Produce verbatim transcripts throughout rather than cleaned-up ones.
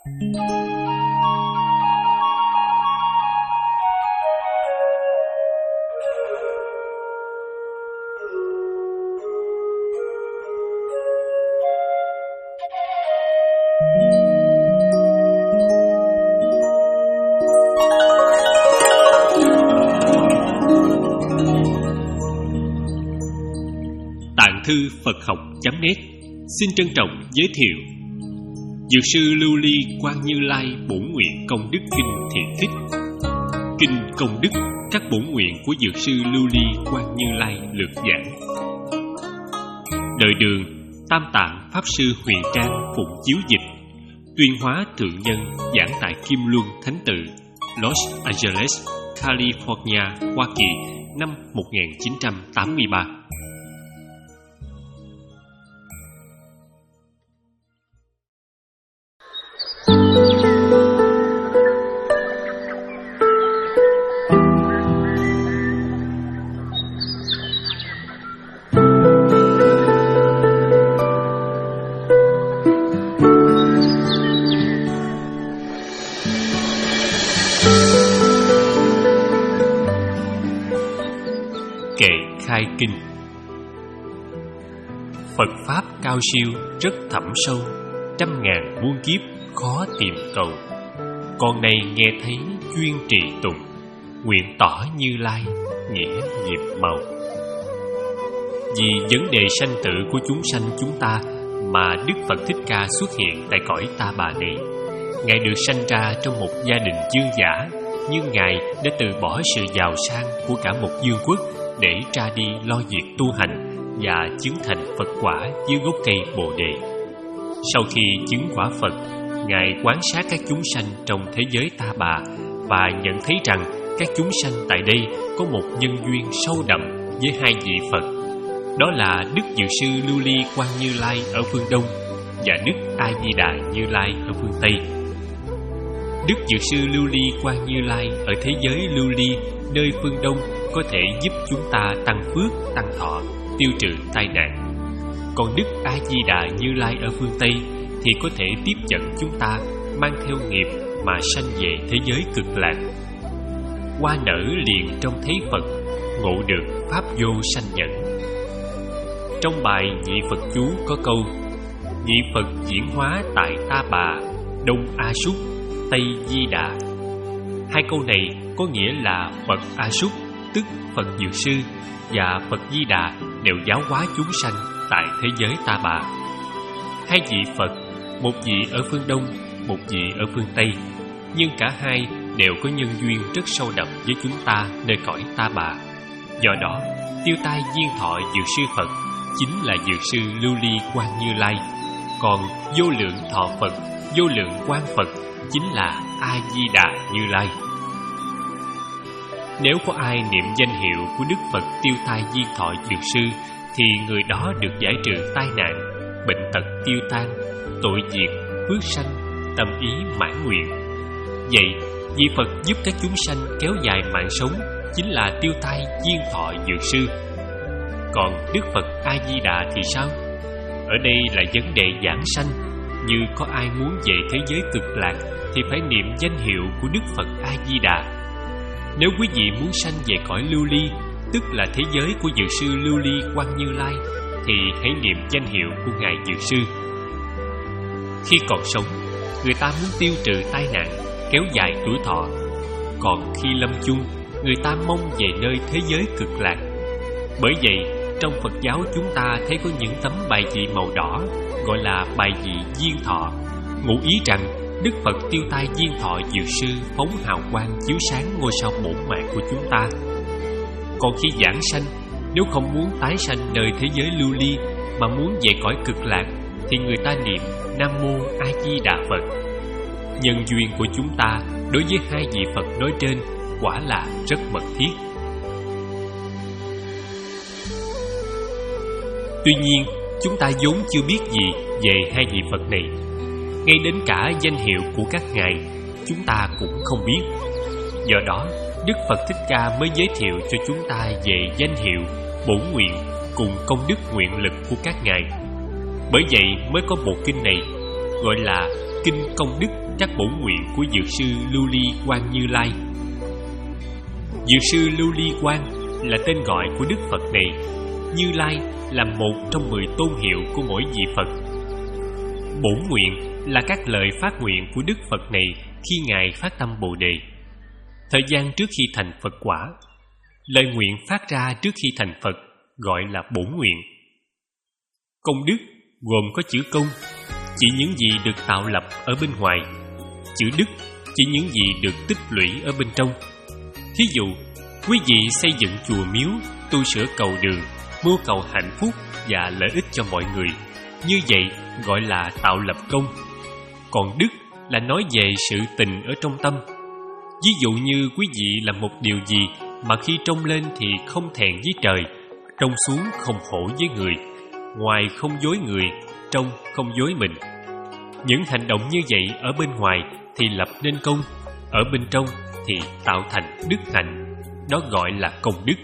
Tạng thư Phật học chấm net xin trân trọng giới thiệu Dược sư Lưu Ly Quang Như Lai Bổn Nguyện Công Đức Kinh Thiện Thích. Kinh Công Đức, các bổn nguyện của Dược sư Lưu Ly Quang Như Lai lược giảng. Đời Đường, Tam Tạng Pháp sư Huyền Trang phụng chiếu dịch. Tuyên Hóa Thượng Nhân giảng tại Kim Luân Thánh Tự, Los Angeles, California, Hoa Kỳ, năm một nghìn chín trăm tám mươi ba. Kệ khai kinh. Phật Pháp cao siêu rất thẳm sâu, trăm ngàn muôn kiếp khó tìm cầu. Con này nghe thấy chuyên trì tụng, nguyện tỏ Như Lai nghĩa nhiệm màu. Vì vấn đề sanh tử của chúng sanh chúng ta mà Đức Phật Thích Ca xuất hiện tại cõi Ta Bà này. Ngài được sanh ra trong một gia đình dương giả, nhưng Ngài đã từ bỏ sự giàu sang của cả một vương quốc để ra đi lo việc tu hành và chứng thành Phật quả dưới gốc cây Bồ Đề. Sau khi chứng quả Phật, Ngài quan sát các chúng sanh trong thế giới Ta Bà và nhận thấy rằng các chúng sanh tại đây có một nhân duyên sâu đậm với hai vị Phật. Đó là Đức Dược sư Lưu Ly Quang Như Lai ở phương Đông và Đức A Di Đà Như Lai ở phương Tây. Đức Dược sư Lưu Ly Quang Như Lai ở thế giới Lưu Ly nơi phương Đông có thể giúp chúng ta tăng phước, tăng thọ, tiêu trừ tai nạn. Còn Đức A Di Đà Như Lai ở phương Tây thì có thể tiếp dẫn chúng ta mang theo nghiệp mà sanh về thế giới cực lạc. Hoa nở liền trong thấy Phật, ngộ được pháp vô sanh nhẫn. Trong bài Nhị Phật chú có câu: Nhị Phật diễn hóa tại Ta Bà, Đông A Súc, Tây Di Đà. Hai câu này có nghĩa là Phật A Súc, tức Phật Dược sư, và Phật Di Đà đều giáo hóa chúng sanh tại thế giới Ta Bà. Hai vị Phật, một vị ở phương Đông, một vị ở phương Tây, nhưng cả hai đều có nhân duyên rất sâu đậm với chúng ta nơi cõi Ta Bà. Do đó, tiêu tai viên thọ Dược sư Phật chính là Dược sư Lưu Ly Quang Như Lai, còn vô lượng thọ Phật, vô lượng quang Phật chính là A Di Đà Như Lai. Nếu có ai niệm danh hiệu của Đức Phật tiêu tai viên thọ Dược sư thì người đó được giải trừ tai nạn, bệnh tật tiêu tan, tội diệt, phước sanh, tâm ý mãn nguyện. Vậy, vị Phật giúp các chúng sanh kéo dài mạng sống chính là tiêu tai viên thọ Dược sư. Còn Đức Phật A Di Đà thì sao? Ở đây là vấn đề giảng sanh. Như có ai muốn về thế giới cực lạc thì phải niệm danh hiệu của Đức Phật A Di Đà. Nếu quý vị muốn sanh về cõi Lưu Ly, tức là thế giới của Dược sư Lưu Ly Quang Như Lai, thì hãy niệm danh hiệu của Ngài Dược sư. Khi còn sống, người ta muốn tiêu trừ tai nạn, kéo dài tuổi thọ. Còn khi lâm chung, người ta mong về nơi thế giới cực lạc. Bởi vậy, trong Phật giáo chúng ta thấy có những tấm bài vị màu đỏ gọi là bài vị viên thọ, ngụ ý rằng Đức Phật tiêu tai viên thọ Dược sư phóng hào quang chiếu sáng ngôi sao bổn mạng của chúng ta. Còn khi giảng sanh, nếu không muốn tái sanh nơi thế giới Lưu Ly mà muốn về cõi cực lạc thì người ta niệm Nam Mô A Di Đà Phật. Nhân duyên của chúng ta đối với hai vị Phật nói trên quả là rất mật thiết. Tuy nhiên, chúng ta vốn chưa biết gì về hai vị Phật này. Ngay đến cả danh hiệu của các ngài chúng ta cũng không biết. Do đó, Đức Phật Thích Ca mới giới thiệu cho chúng ta về danh hiệu, bổn nguyện cùng công đức nguyện lực của các ngài. Bởi vậy mới có bộ kinh này gọi là Kinh Công Đức các bổn nguyện của Dược sư Lưu Ly Quang Như Lai. Dược sư Lưu Ly Quang là tên gọi của Đức Phật này. Như Lai là một trong mười tôn hiệu của mỗi vị Phật. Bổn nguyện là các lời phát nguyện của Đức Phật này khi Ngài phát tâm Bồ Đề, thời gian trước khi thành Phật quả. Lời nguyện phát ra trước khi thành Phật gọi là bổn nguyện. Công đức gồm có chữ công, chỉ những gì được tạo lập ở bên ngoài. Chữ đức chỉ những gì được tích lũy ở bên trong. Thí dụ, quý vị xây dựng chùa miếu, tu sửa cầu đường, mưu cầu hạnh phúc và lợi ích cho mọi người. Như vậy gọi là tạo lập công. Còn đức là nói về sự tình ở trong tâm. Ví dụ như quý vị làm một điều gì mà khi trông lên thì không thẹn với trời, trông xuống không hổ với người, ngoài không dối người, trong không dối mình. Những hành động như vậy ở bên ngoài thì lập nên công, ở bên trong thì tạo thành đức hạnh. Đó gọi là công đức.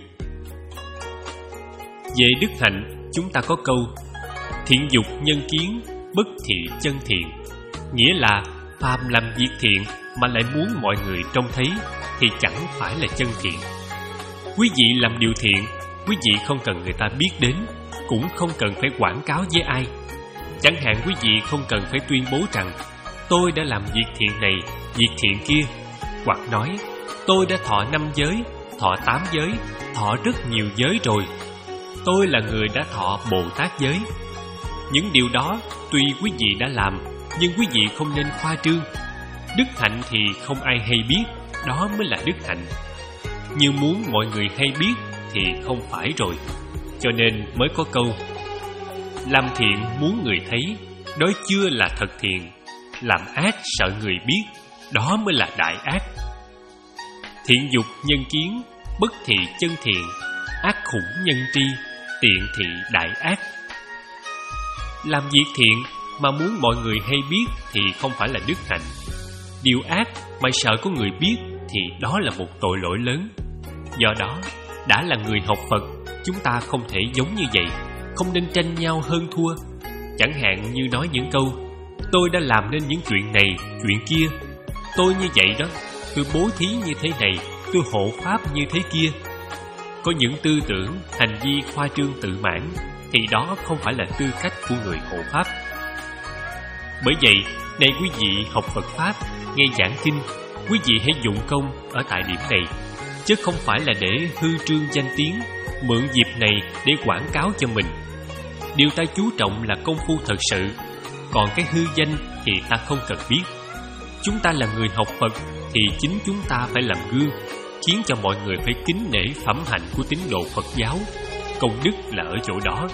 Về đức hạnh, chúng ta có câu thiện dục nhân kiến, bất thị chân thiện. Nghĩa là phàm làm việc thiện mà lại muốn mọi người trông thấy thì chẳng phải là chân thiện. Quý vị làm điều thiện, quý vị không cần người ta biết đến, cũng không cần phải quảng cáo với ai. Chẳng hạn quý vị không cần phải tuyên bố rằng tôi đã làm việc thiện này, việc thiện kia, hoặc nói tôi đã thọ năm giới, thọ tám giới, thọ rất nhiều giới rồi. Tôi là người đã thọ Bồ Tát giới. Những điều đó tuy quý vị đã làm, nhưng quý vị không nên khoa trương. Đức hạnh thì không ai hay biết, đó mới là đức hạnh. Như muốn mọi người hay biết thì không phải rồi. Cho nên mới có câu làm thiện muốn người thấy, đó chưa là thật thiện. Làm ác sợ người biết, đó mới là đại ác. Thiện dục nhân kiến, bất thị chân thiện, ác khủng nhân tri, tiện thị đại ác. Làm việc thiện mà muốn mọi người hay biết thì không phải là đức hạnh. Điều ác mà sợ có người biết thì đó là một tội lỗi lớn. Do đó, đã là người học Phật, chúng ta không thể giống như vậy, không nên tranh nhau hơn thua. Chẳng hạn như nói những câu tôi đã làm nên những chuyện này, chuyện kia, tôi như vậy đó, tôi bố thí như thế này, tôi hộ pháp như thế kia. Có những tư tưởng, hành vi khoa trương tự mãn thì đó không phải là tư cách của người hộ pháp. Bởi vậy, này quý vị học Phật Pháp, nghe giảng kinh, quý vị hãy dụng công ở tại điểm này, chứ không phải là để hư trương danh tiếng, mượn dịp này để quảng cáo cho mình. Điều ta chú trọng là công phu thật sự, còn cái hư danh thì ta không cần biết. Chúng ta là người học Phật thì chính chúng ta phải làm gương, khiến cho mọi người phải kính nể phẩm hạnh của tín đồ Phật giáo. Công đức là ở chỗ đó.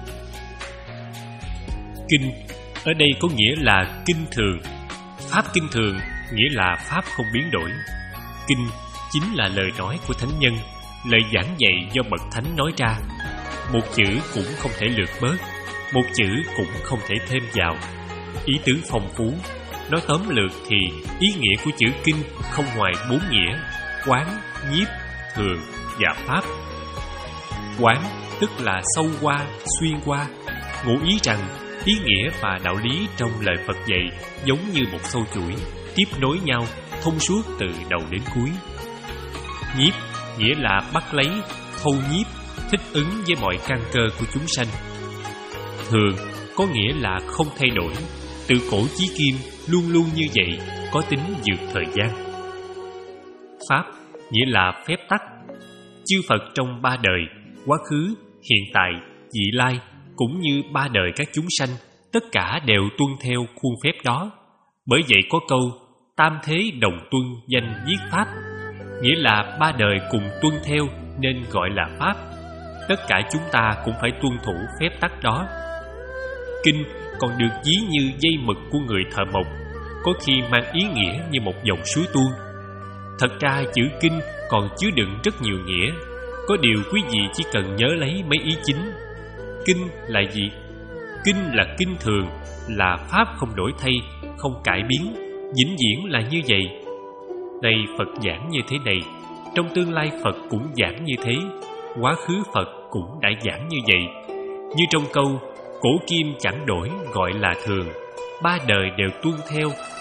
Kinh ở đây có nghĩa là kinh thường. Pháp kinh thường nghĩa là pháp không biến đổi. Kinh chính là lời nói của thánh nhân, lời giảng dạy do bậc thánh nói ra. Một chữ cũng không thể lược bớt, một chữ cũng không thể thêm vào. Ý tứ phong phú. Nói tóm lược thì ý nghĩa của chữ kinh không ngoài bốn nghĩa: quán, nhiếp, thường và pháp. Quán tức là sâu qua, xuyên qua, ngụ ý rằng ý nghĩa và đạo lý trong lời Phật dạy giống như một sâu chuỗi, tiếp nối nhau, thông suốt từ đầu đến cuối. Nhiếp nghĩa là bắt lấy, thâu nhiếp, thích ứng với mọi căn cơ của chúng sanh. Thường có nghĩa là không thay đổi, từ cổ chí kim luôn luôn như vậy, có tính vượt thời gian. Pháp nghĩa là phép tắc. Chư Phật trong ba đời, quá khứ, hiện tại, vị lai, cũng như ba đời các chúng sanh, tất cả đều tuân theo khuôn phép đó. Bởi vậy có câu tam thế đồng tuân danh viết pháp, nghĩa là ba đời cùng tuân theo nên gọi là pháp. Tất cả chúng ta cũng phải tuân thủ phép tắc đó. Kinh còn được ví như dây mực của người thợ mộc, có khi mang ý nghĩa như một dòng suối tuôn. Thật ra chữ kinh còn chứa đựng rất nhiều nghĩa. Có điều quý vị chỉ cần nhớ lấy mấy ý chính. Kinh là gì? Kinh là kinh thường, là pháp không đổi thay, không cải biến, vĩnh viễn là như vậy. Nay Phật giảng như thế này, trong tương lai Phật cũng giảng như thế, quá khứ Phật cũng đã giảng như vậy. Như trong câu cổ kim chẳng đổi gọi là thường, ba đời đều tuân theo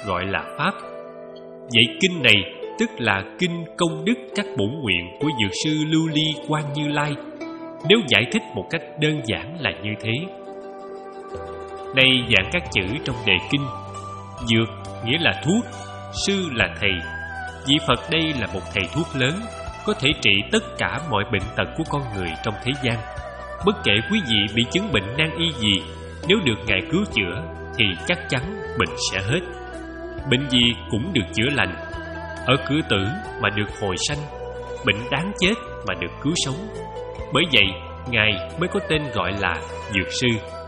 gọi là pháp. Vậy kinh này tức là kinh công đức các bổn nguyện của Dược sư Lưu Ly Quan Như Lai. Nếu giải thích một cách đơn giản là như thế. Đây dạng các chữ trong đề kinh. Dược nghĩa là thuốc, sư là thầy. Vị Phật đây là một thầy thuốc lớn, có thể trị tất cả mọi bệnh tật của con người trong thế gian. Bất kể quý vị bị chứng bệnh nan y gì, nếu được Ngài cứu chữa thì chắc chắn bệnh sẽ hết. Bệnh gì cũng được chữa lành. Ở cửa tử mà được hồi sanh, bệnh đáng chết mà được cứu sống. Bởi vậy Ngài mới có tên gọi là Dược sư.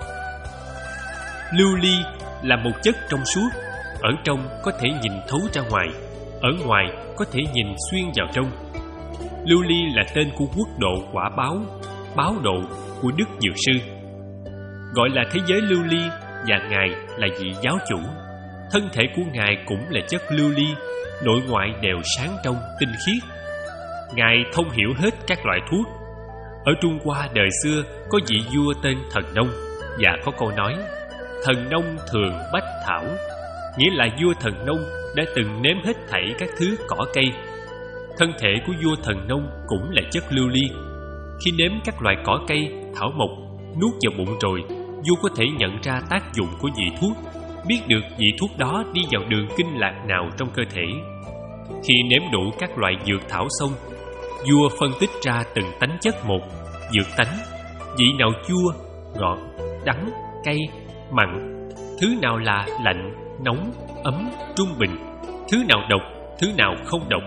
Lưu ly là một chất trong suốt, ở trong có thể nhìn thấu ra ngoài, ở ngoài có thể nhìn xuyên vào trong. Lưu ly là tên của quốc độ quả báo, báo độ của Đức Dược sư. Gọi là thế giới lưu ly, và Ngài là vị giáo chủ. Thân thể của Ngài cũng là chất lưu ly, nội ngoại đều sáng trong, tinh khiết. Ngài thông hiểu hết các loại thuốc. Ở Trung Hoa đời xưa có vị vua tên Thần Nông, và có câu nói thần nông thường bách thảo, nghĩa là vua Thần Nông đã từng nếm hết thảy các thứ cỏ cây. Thân thể của vua Thần Nông cũng là chất lưu ly. Khi nếm các loại cỏ cây, thảo mộc, nuốt vào bụng rồi, vua có thể nhận ra tác dụng của vị thuốc, biết được vị thuốc đó đi vào đường kinh lạc nào trong cơ thể. Khi nếm đủ các loại dược thảo xong, vua phân tích ra từng tánh chất một, dược tánh, vị nào chua, ngọt, đắng, cay, mặn, thứ nào là lạnh, nóng, ấm, trung bình, thứ nào độc, thứ nào không độc.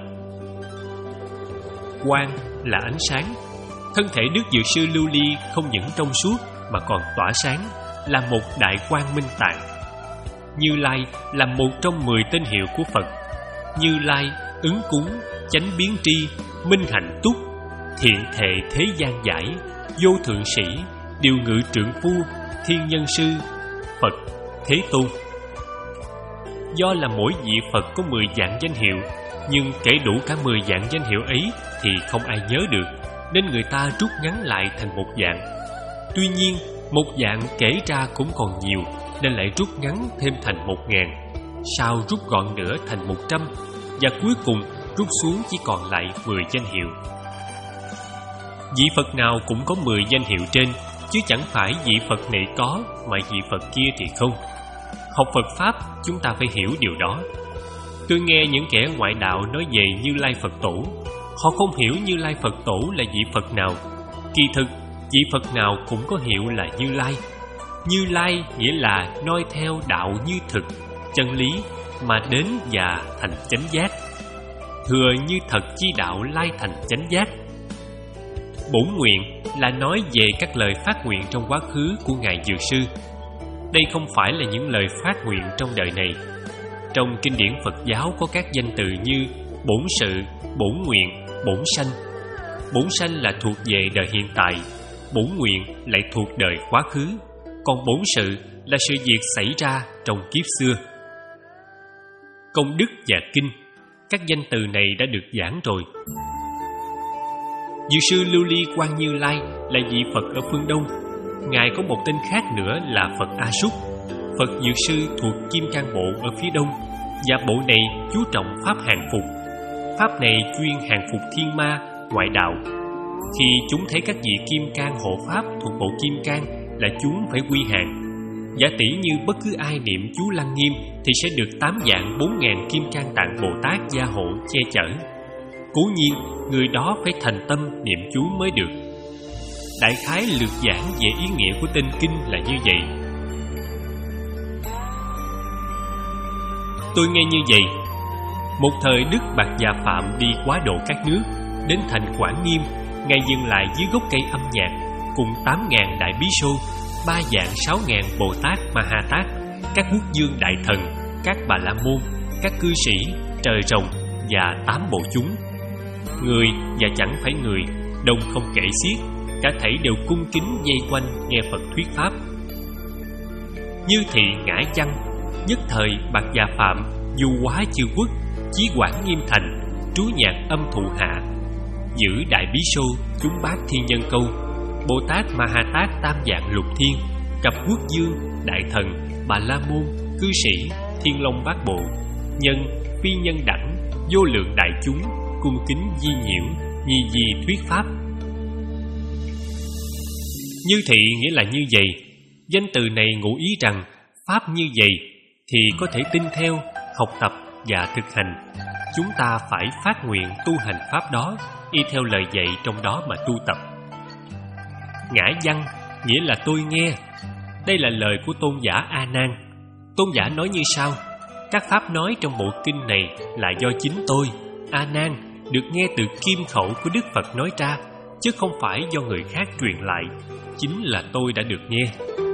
Quang là ánh sáng. Thân thể Đức Dược sư Lưu Ly không những trong suốt mà còn tỏa sáng, là một đại quang minh tạng. Như Lai là một trong mười tên hiệu của Phật. Như Lai, ứng cúng, chánh biến tri, minh hạnh túc, thiện thệ thế gian giải, vô thượng sĩ, điều ngự trượng phu, thiên nhân sư, Phật, Thế Tôn. Do là mỗi vị Phật có mười dạng danh hiệu, nhưng kể đủ cả mười dạng danh hiệu ấy thì không ai nhớ được, nên người ta rút ngắn lại thành một dạng. Tuy nhiên, một dạng kể ra cũng còn nhiều, nên lại rút ngắn thêm thành một ngàn, sau rút gọn nữa thành một trăm, và cuối cùng rút xuống chỉ còn lại mười danh hiệu. Vị Phật nào cũng có mười danh hiệu trên, chứ chẳng phải vị Phật này có mà vị Phật kia thì không. Học Phật Pháp, chúng ta phải hiểu điều đó. Tôi nghe những kẻ ngoại đạo nói về Như Lai Phật Tổ. Họ không hiểu Như Lai Phật Tổ là vị Phật nào. Kỳ thực, vị Phật nào cũng có hiệu là Như Lai. Như Lai nghĩa là noi theo đạo như thực, chân lý mà đến và thành chánh giác. Thừa như thật chi đạo lai thành chánh giác. Bổn nguyện là nói về các lời phát nguyện trong quá khứ của Ngài Dược sư. Đây không phải là những lời phát nguyện trong đời này. Trong kinh điển Phật giáo có các danh từ như bổn sự, bổn nguyện, bổn sanh. Bổn sanh là thuộc về đời hiện tại, bổn nguyện lại thuộc đời quá khứ, còn bổn sự là sự việc xảy ra trong kiếp xưa. Công đức và kinh, các danh từ này đã được giảng rồi. Dược sư Lưu Ly Quan Như Lai là vị Phật ở phương Đông. Ngài có một tên khác nữa là Phật A Súc. Phật Dược sư thuộc Kim Cang Bộ ở phía Đông, và bộ này chú trọng pháp hàng phục. Pháp này chuyên hàng phục thiên ma, ngoại đạo. Khi chúng thấy các vị Kim Cang hộ pháp thuộc bộ Kim Cang là chúng phải quy hàng. Giả tỷ như bất cứ ai niệm chú Lăng Nghiêm thì sẽ được tám vạn bốn ngàn Kim Cang Tạng Bồ Tát gia hộ che chở. Cố nhiên, người đó phải thành tâm niệm chú mới được. Đại khái lược giảng về ý nghĩa của tên kinh là như vậy. Tôi nghe như vậy. Một thời Đức Bạt Già Phạm đi quá độ các nước, đến thành Quảng Nghiêm, Ngài dừng lại dưới gốc cây âm nhạc, cùng tám ngàn đại bí sô, ba vạn sáu ngàn Bồ Tát Ma Ha Tát, các quốc vương đại thần, các bà la môn, các cư sĩ, trời rồng và tám bộ chúng. Người và chẳng phải người, đông không kể xiết, cả thảy đều cung kính dây quanh nghe Phật thuyết pháp. Như thị ngã văn, nhất thời Bạt Già Phạm du hóa chư quốc, chí quản Nghiêm thành, trú nhạc âm thụ hạ, giữ đại bí sô, chúng bát thiên nhân câu, Bồ Tát Ma Ha Tát tam dạng lục thiên, cặp quốc vương, đại thần, bà la môn, cư sĩ, Thiên Long Bát Bộ, nhân phi nhân đẳng, vô lượng đại chúng, cung kính di nhiễu, nhi di thuyết pháp. Như thị nghĩa là như vậy. Danh từ này ngụ ý rằng pháp như vậy thì có thể tin theo, học tập và thực hành. Chúng ta phải phát nguyện tu hành pháp đó, y theo lời dạy trong đó mà tu tập. Ngã văn nghĩa là tôi nghe. Đây là lời của tôn giả A Nan. Tôn giả nói như sau: các pháp nói trong bộ kinh này là do chính tôi, A Nan, được nghe từ kim khẩu của Đức Phật nói ra, chứ không phải do người khác truyền lại. Chính là tôi đã được nghe.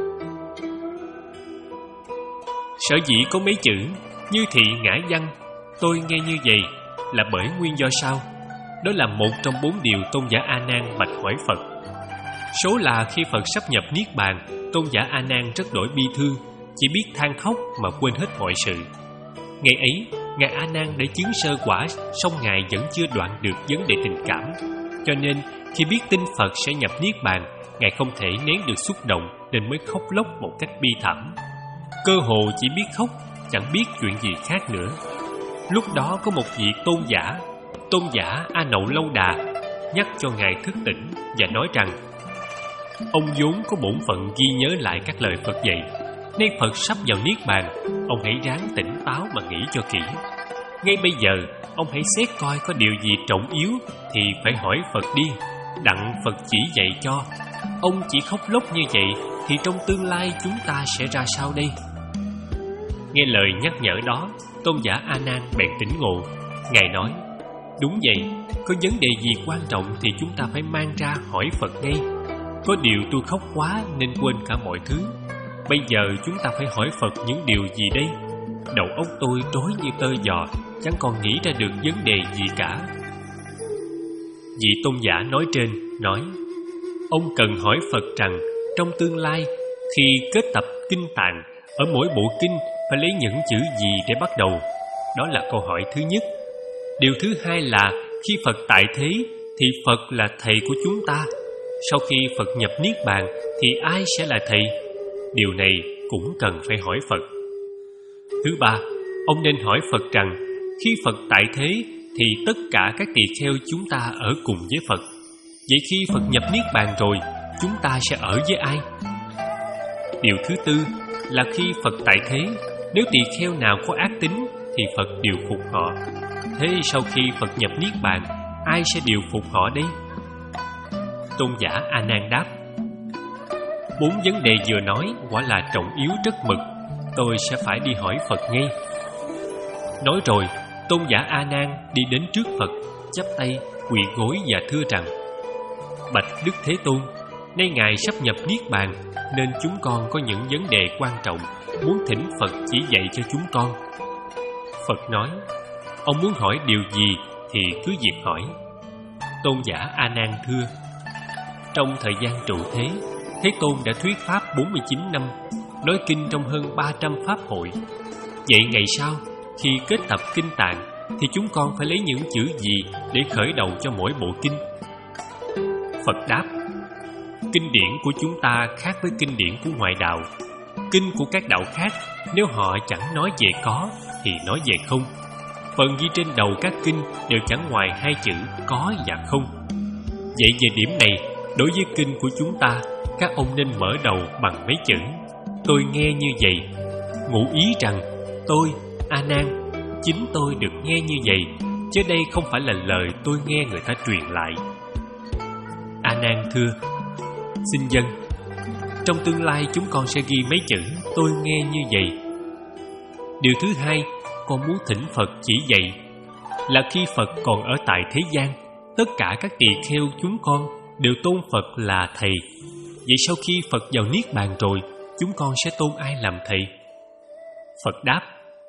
Sở dĩ có mấy chữ như thị ngã văn, tôi nghe như vậy, là bởi nguyên do sau. Đó là một trong bốn điều tôn giả A Nan bạch hỏi Phật. Số là khi Phật sắp nhập niết bàn, tôn giả A Nan rất đổi bi thương, chỉ biết than khóc mà quên hết mọi sự. Ngày ấy, ngài A Nan đã chứng sơ quả, song ngài vẫn chưa đoạn được vấn đề tình cảm. Cho nên khi biết tin Phật sẽ nhập niết bàn, ngài không thể nén được xúc động nên mới khóc lóc một cách bi thảm. Cơ hồ chỉ biết khóc, chẳng biết chuyện gì khác nữa. Lúc đó có một vị tôn giả, tôn giả A Nậu Lâu Đà, nhắc cho ngài thức tỉnh và nói rằng ông vốn có bổn phận ghi nhớ lại các lời Phật dạy. Nay Phật sắp vào niết bàn, ông hãy ráng tỉnh táo mà nghĩ cho kỹ. Ngay bây giờ, ông hãy xét coi có điều gì trọng yếu thì phải hỏi Phật đi, đặng Phật chỉ dạy cho. Ông chỉ khóc lóc như vậy thì trong tương lai chúng ta sẽ ra sao đây? Nghe lời nhắc nhở đó, tôn giả A Nan bèn tỉnh ngộ. Ngài nói: đúng vậy, có vấn đề gì quan trọng thì chúng ta phải mang ra hỏi Phật ngay. Có điều tôi khóc quá nên quên cả mọi thứ. Bây giờ chúng ta phải hỏi Phật những điều gì đây? Đầu óc tôi rối như tơ giò, chẳng còn nghĩ ra được vấn đề gì cả. Vị tôn giả nói trên nói: ông cần hỏi Phật rằng trong tương lai, khi kết tập kinh tạng, ở mỗi bộ kinh phải lấy những chữ gì để bắt đầu? Đó là câu hỏi thứ nhất. Điều thứ hai là khi Phật tại thế thì Phật là thầy của chúng ta. Sau khi Phật nhập niết bàn thì ai sẽ là thầy? Điều này cũng cần phải hỏi Phật. Thứ ba, ông nên hỏi Phật rằng khi Phật tại thế thì tất cả các tỳ kheo chúng ta ở cùng với Phật. Vậy khi Phật nhập niết bàn rồi, chúng ta sẽ ở với ai? Điều thứ tư là khi Phật tại thế, nếu tỳ kheo nào có ác tính thì Phật điều phục họ. Thế sau khi Phật nhập niết bàn, ai sẽ điều phục họ đây? Tôn giả A Nan đáp: bốn vấn đề vừa nói quả là trọng yếu rất mực, tôi sẽ phải đi hỏi Phật ngay. Nói rồi, tôn giả A Nan đi đến trước Phật, chắp tay quỳ gối và thưa rằng: bạch Đức Thế Tôn, nay ngài sắp nhập niết bàn nên chúng con có những vấn đề quan trọng muốn thỉnh Phật chỉ dạy cho chúng con. Phật nói: ông muốn hỏi điều gì thì cứ việc hỏi. Tôn giả A Nan thưa: trong thời gian trụ thế, Thế Tôn đã thuyết pháp bốn mươi chín năm, nói kinh trong hơn ba trăm pháp hội. Vậy ngày sau, khi kết tập kinh tạng thì chúng con phải lấy những chữ gì để khởi đầu cho mỗi bộ kinh? Phật đáp: kinh điển của chúng ta khác với kinh điển của ngoại đạo. Kinh của các đạo khác, nếu họ chẳng nói về có thì nói về không. Phần ghi trên đầu các kinh đều chẳng ngoài hai chữ có và không. Vậy về điểm này, đối với kinh của chúng ta, các ông nên mở đầu bằng mấy chữ tôi nghe như vậy, ngụ ý rằng tôi, A Nan, chính tôi được nghe như vậy, chứ đây không phải là lời tôi nghe người ta truyền lại. A Nan thưa: xin dân, trong tương lai chúng con sẽ ghi mấy chữ tôi nghe như vậy. Điều thứ hai, con muốn thỉnh Phật chỉ dạy là khi Phật còn ở tại thế gian, tất cả các tỳ kheo chúng con đều tôn Phật là thầy. Vậy sau khi Phật vào niết bàn rồi, chúng con sẽ tôn ai làm thầy? Phật đáp: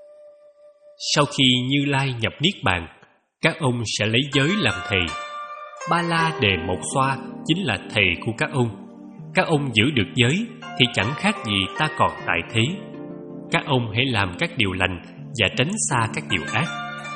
sau khi Như Lai nhập niết bàn, các ông sẽ lấy giới làm thầy. Ba La Đề Mộc Xoa chính là thầy của các ông. Các ông giữ được giới thì chẳng khác gì ta còn tại thế. Các ông hãy làm các điều lành và tránh xa các điều ác.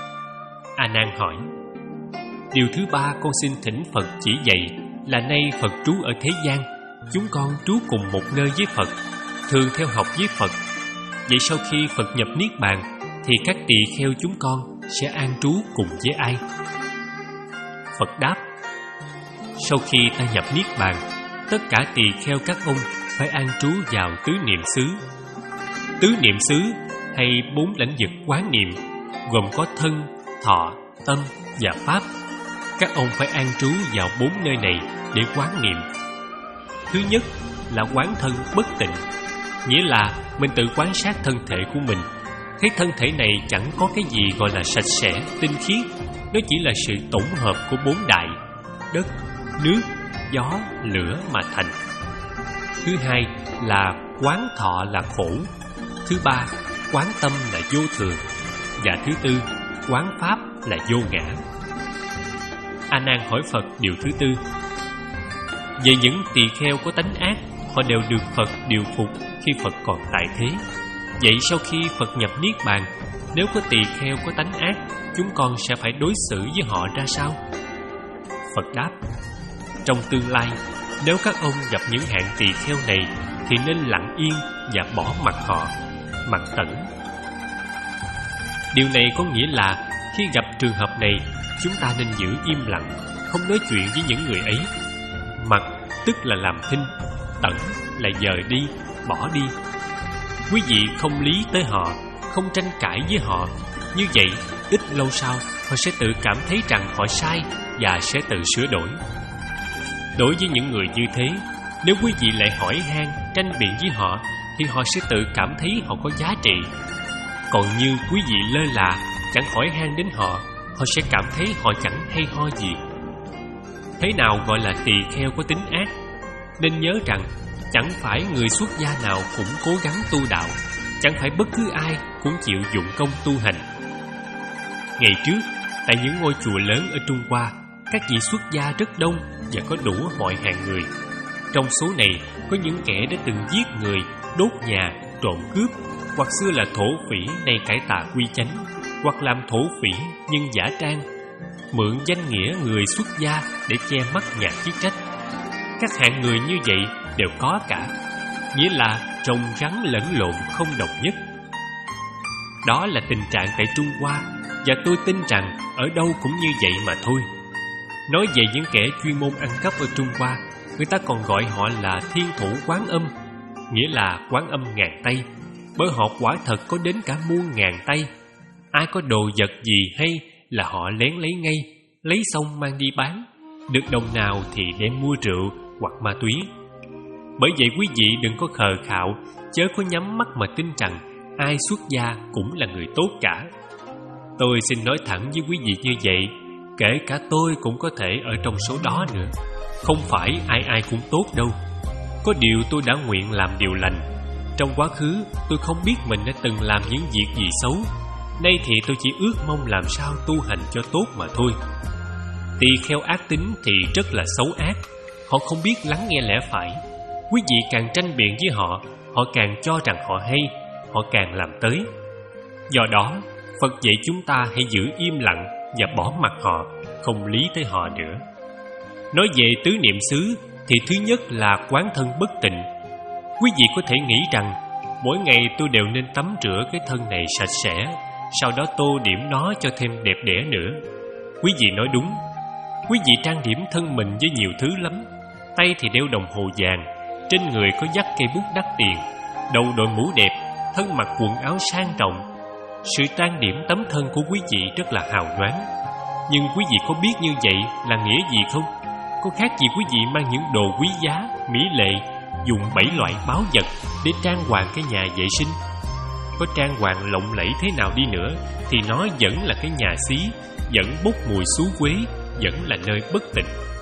A Nan hỏi: điều thứ ba con xin thỉnh Phật chỉ dạy là nay Phật trú ở thế gian, chúng con trú cùng một nơi với Phật, thường theo học với Phật. Vậy sau khi Phật nhập Niết Bàn thì các tỳ kheo chúng con sẽ an trú cùng với ai? Phật đáp: Sau khi ta nhập Niết Bàn, tất cả tỳ kheo các ông phải an trú vào tứ niệm xứ. Tứ niệm xứ hay bốn lãnh vực quán niệm gồm có thân, thọ, tâm và pháp. Các ông phải an trú vào bốn nơi này để quán niệm. Thứ nhất là quán thân bất tịnh, nghĩa là mình tự quan sát thân thể của mình, thấy thân thể này chẳng có cái gì gọi là sạch sẽ, tinh khiết. Nó chỉ là sự tổng hợp của bốn đại: đất, nước, gió, lửa mà thành. Thứ hai là quán thọ là khổ. Thứ ba, quán tâm là vô thường. Và thứ tư, quán pháp là vô ngã. A Nan hỏi Phật điều thứ tư: Về những tỳ kheo có tánh ác, họ đều được Phật điều phục khi Phật còn tại thế. Vậy sau khi Phật nhập Niết Bàn, nếu có tỳ kheo có tánh ác, chúng con sẽ phải đối xử với họ ra sao? Phật đáp: Trong tương lai, nếu các ông gặp những hạng tỳ kheo này thì nên lặng yên và bỏ mặc họ, mặc tẩn. Điều này có nghĩa là khi gặp trường hợp này, chúng ta nên giữ im lặng, không nói chuyện với những người ấy. Mặc tức là làm thinh, tẩn là dời đi, bỏ đi. Quý vị không lý tới họ, không tranh cãi với họ. Như vậy, ít lâu sau, họ sẽ tự cảm thấy rằng họ sai và sẽ tự sửa đổi. Đối với những người như thế, nếu quý vị lại hỏi han, tranh biện với họ, thì họ sẽ tự cảm thấy họ có giá trị. Còn như quý vị lơ là, chẳng hỏi han đến họ, họ sẽ cảm thấy họ chẳng hay ho gì. Thế nào gọi là tỳ kheo có tính ác? Nên nhớ rằng chẳng phải người xuất gia nào cũng cố gắng tu đạo, chẳng phải bất cứ ai cũng chịu dụng công tu hành. Ngày trước, tại những ngôi chùa lớn ở Trung Hoa, các vị xuất gia rất đông và có đủ mọi hạng người. Trong số này có những kẻ đã từng giết người, đốt nhà, trộm cướp, hoặc xưa là thổ phỉ nay cải tà quy chánh, hoặc làm thổ phỉ nhưng giả trang, mượn danh nghĩa người xuất gia để che mắt nhà chức trách. Các hạng người như vậy đều có cả, nghĩa là trồng rắn lẫn lộn không đồng nhất. Đó là tình trạng tại Trung Hoa, và tôi tin rằng ở đâu cũng như vậy mà thôi. Nói về những kẻ chuyên môn ăn cắp ở Trung Hoa, người ta còn gọi họ là thiên thủ quán âm, nghĩa là quán âm ngàn tay, bởi họ quả thật có đến cả muôn ngàn tay. Ai có đồ vật gì hay là họ lén lấy ngay, lấy xong mang đi bán, được đồng nào thì đem mua rượu hoặc ma túy. Bởi vậy quý vị đừng có khờ khạo, chớ có nhắm mắt mà tin rằng ai xuất gia cũng là người tốt cả. Tôi xin nói thẳng với quý vị như vậy, kể cả tôi cũng có thể ở trong số đó nữa. Không phải ai ai cũng tốt đâu. Có điều tôi đã nguyện làm điều lành. Trong quá khứ tôi không biết mình đã từng làm những việc gì xấu. Nay thì tôi chỉ ước mong làm sao tu hành cho tốt mà thôi. Tỳ kheo ác tính thì rất là xấu ác. Họ không biết lắng nghe lẽ phải. Quý vị càng tranh biện với họ, họ càng cho rằng họ hay, họ càng làm tới. Do đó, Phật dạy chúng ta hãy giữ im lặng và bỏ mặc họ, không lý tới họ nữa. Nói về tứ niệm xứ thì thứ nhất là quán thân bất tịnh. Quý vị có thể nghĩ rằng mỗi ngày tôi đều nên tắm rửa cái thân này sạch sẽ, sau đó tô điểm nó cho thêm đẹp đẽ nữa. Quý vị nói đúng. Quý vị trang điểm thân mình với nhiều thứ lắm. Tay thì đeo đồng hồ vàng, trên người có dắt cây bút đắt tiền, đầu đội mũ đẹp, thân mặc quần áo sang trọng. Sự trang điểm tấm thân của quý vị rất là hào nhoáng. Nhưng quý vị có biết như vậy là nghĩa gì không? Có khác gì quý vị mang những đồ quý giá, mỹ lệ, dùng bảy loại báu vật để trang hoàng cái nhà vệ sinh. Có trang hoàng lộng lẫy thế nào đi nữa thì nó vẫn là cái nhà xí, vẫn bốc mùi xú quế, vẫn là nơi bất tịnh.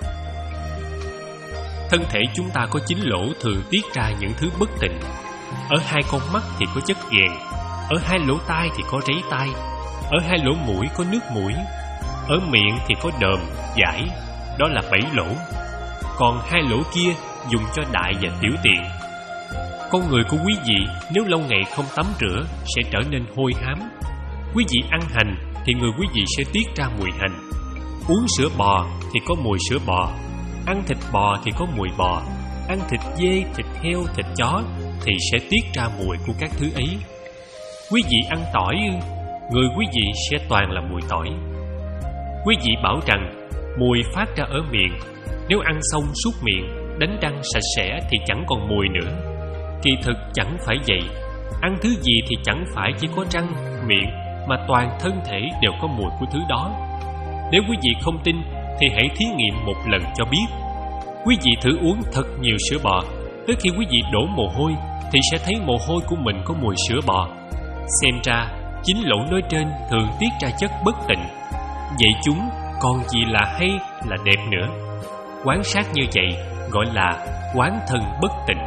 Thân thể chúng ta có chín lỗ thường tiết ra những thứ bất tịnh. Ở hai con mắt thì có chất ghèn, ở hai lỗ tai thì có ráy tai, ở hai lỗ mũi có nước mũi, ở miệng thì có đờm, dãi, đó là bảy lỗ. Còn hai lỗ kia dùng cho đại và tiểu tiện. Con người của quý vị nếu lâu ngày không tắm rửa sẽ trở nên hôi hám. Quý vị ăn hành thì người quý vị sẽ tiết ra mùi hành. Uống sữa bò thì có mùi sữa bò. Ăn thịt bò thì có mùi bò. Ăn thịt dê, thịt heo, thịt chó thì sẽ tiết ra mùi của các thứ ấy. Quý vị ăn tỏi ư? Người quý vị sẽ toàn là mùi tỏi. Quý vị bảo rằng mùi phát ra ở miệng, nếu ăn xong súc miệng, đánh răng sạch sẽ thì chẳng còn mùi nữa. Kỳ thực chẳng phải vậy. Ăn thứ gì thì chẳng phải chỉ có răng, miệng, mà toàn thân thể đều có mùi của thứ đó. Nếu quý vị không tin thì hãy thí nghiệm một lần cho biết. Quý vị thử uống thật nhiều sữa bò, tới khi quý vị đổ mồ hôi thì sẽ thấy mồ hôi của mình có mùi sữa bò. Xem ra chính lỗ nói trên thường tiết ra chất bất tịnh. Vậy chúng còn gì là hay là đẹp nữa. Quán sát như vậy gọi là quán thân bất tịnh.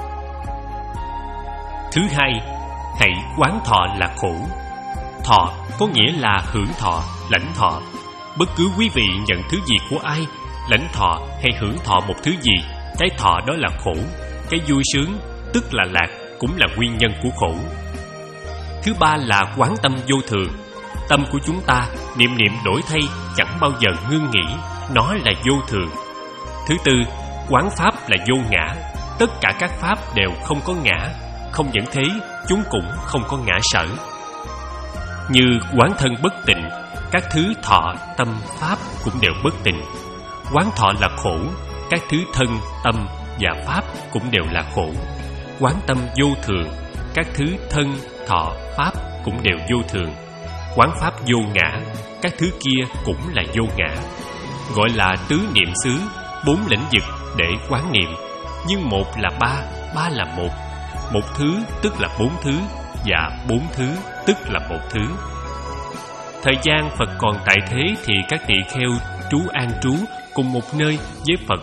Thứ hai, hãy quán thọ là khổ. Thọ có nghĩa là hưởng thọ, lãnh thọ. Bất cứ quý vị nhận thứ gì của ai, lãnh thọ hay hưởng thọ một thứ gì, cái thọ đó là khổ. Cái vui sướng, tức là lạc, cũng là nguyên nhân của khổ. Thứ ba là quán tâm vô thường. Tâm của chúng ta niệm niệm đổi thay, chẳng bao giờ ngưng nghỉ, nó là vô thường. Thứ tư, quán pháp là vô ngã. Tất cả các pháp đều không có ngã, không những thế chúng cũng không có ngã sở. Như quán thân bất tịnh, các thứ thọ, tâm, pháp cũng đều bất tịnh. Quán thọ là khổ, các thứ thân, tâm và pháp cũng đều là khổ. Quán tâm vô thường, các thứ thân, thọ, pháp cũng đều vô thường. Quán pháp vô ngã, các thứ kia cũng là vô ngã. Gọi là tứ niệm xứ, bốn lĩnh vực để quán niệm. Nhưng một là ba, ba là một. Một thứ tức là bốn thứ, và bốn thứ tức là một thứ. Thời gian Phật còn tại thế thì các tỳ kheo trú an trú cùng một nơi với Phật.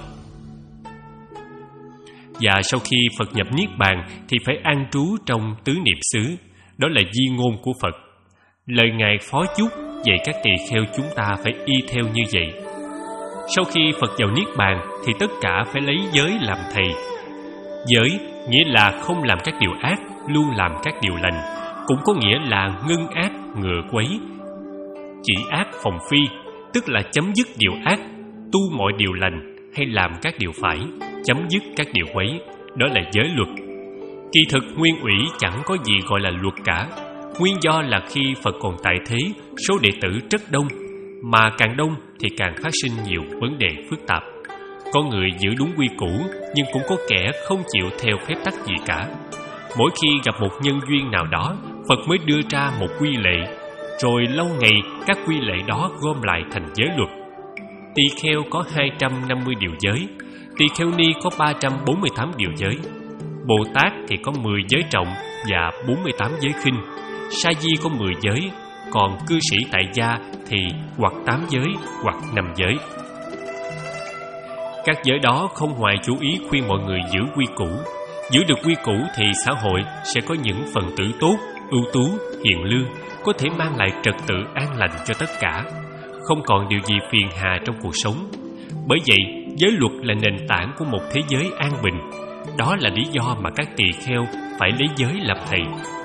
Và sau khi Phật nhập Niết Bàn thì phải an trú trong tứ niệm xứ. Đó là di ngôn của Phật. Lời Ngài phó chúc dạy các tỳ kheo chúng ta phải y theo như vậy. Sau khi Phật vào Niết Bàn thì tất cả phải lấy giới làm thầy. Giới nghĩa là không làm các điều ác, luôn làm các điều lành. Cũng có nghĩa là ngưng ác, ngừa quấy. Chỉ ác phòng phi, tức là chấm dứt điều ác, tu mọi điều lành, hay làm các điều phải, chấm dứt các điều quấy. Đó là giới luật. Kỳ thực nguyên ủy chẳng có gì gọi là luật cả. Nguyên do là khi Phật còn tại thế, số đệ tử rất đông, mà càng đông thì càng phát sinh nhiều vấn đề phức tạp. Có người giữ đúng quy củ, nhưng cũng có kẻ không chịu theo phép tắc gì cả. Mỗi khi gặp một nhân duyên nào đó, Phật mới đưa ra một quy lệ, rồi lâu ngày các quy lệ đó gom lại thành giới luật. Tỳ kheo có hai trăm năm mươi điều giới, tỳ kheo ni có ba trăm bốn mươi tám điều giới, Bồ Tát thì có mười giới trọng và bốn mươi tám giới khinh, Sa Di có mười giới, còn cư sĩ tại gia thì hoặc tám giới hoặc năm giới. Các giới đó không ngoài chú ý khuyên mọi người giữ quy củ. Giữ được quy củ thì xã hội sẽ có những phần tử tốt, ưu tú, hiền lương, có thể mang lại trật tự an lành cho tất cả, không còn điều gì phiền hà trong cuộc sống. Bởi vậy, giới luật là nền tảng của một thế giới an bình. Đó là lý do mà các tỳ kheo phải lấy giới làm thầy.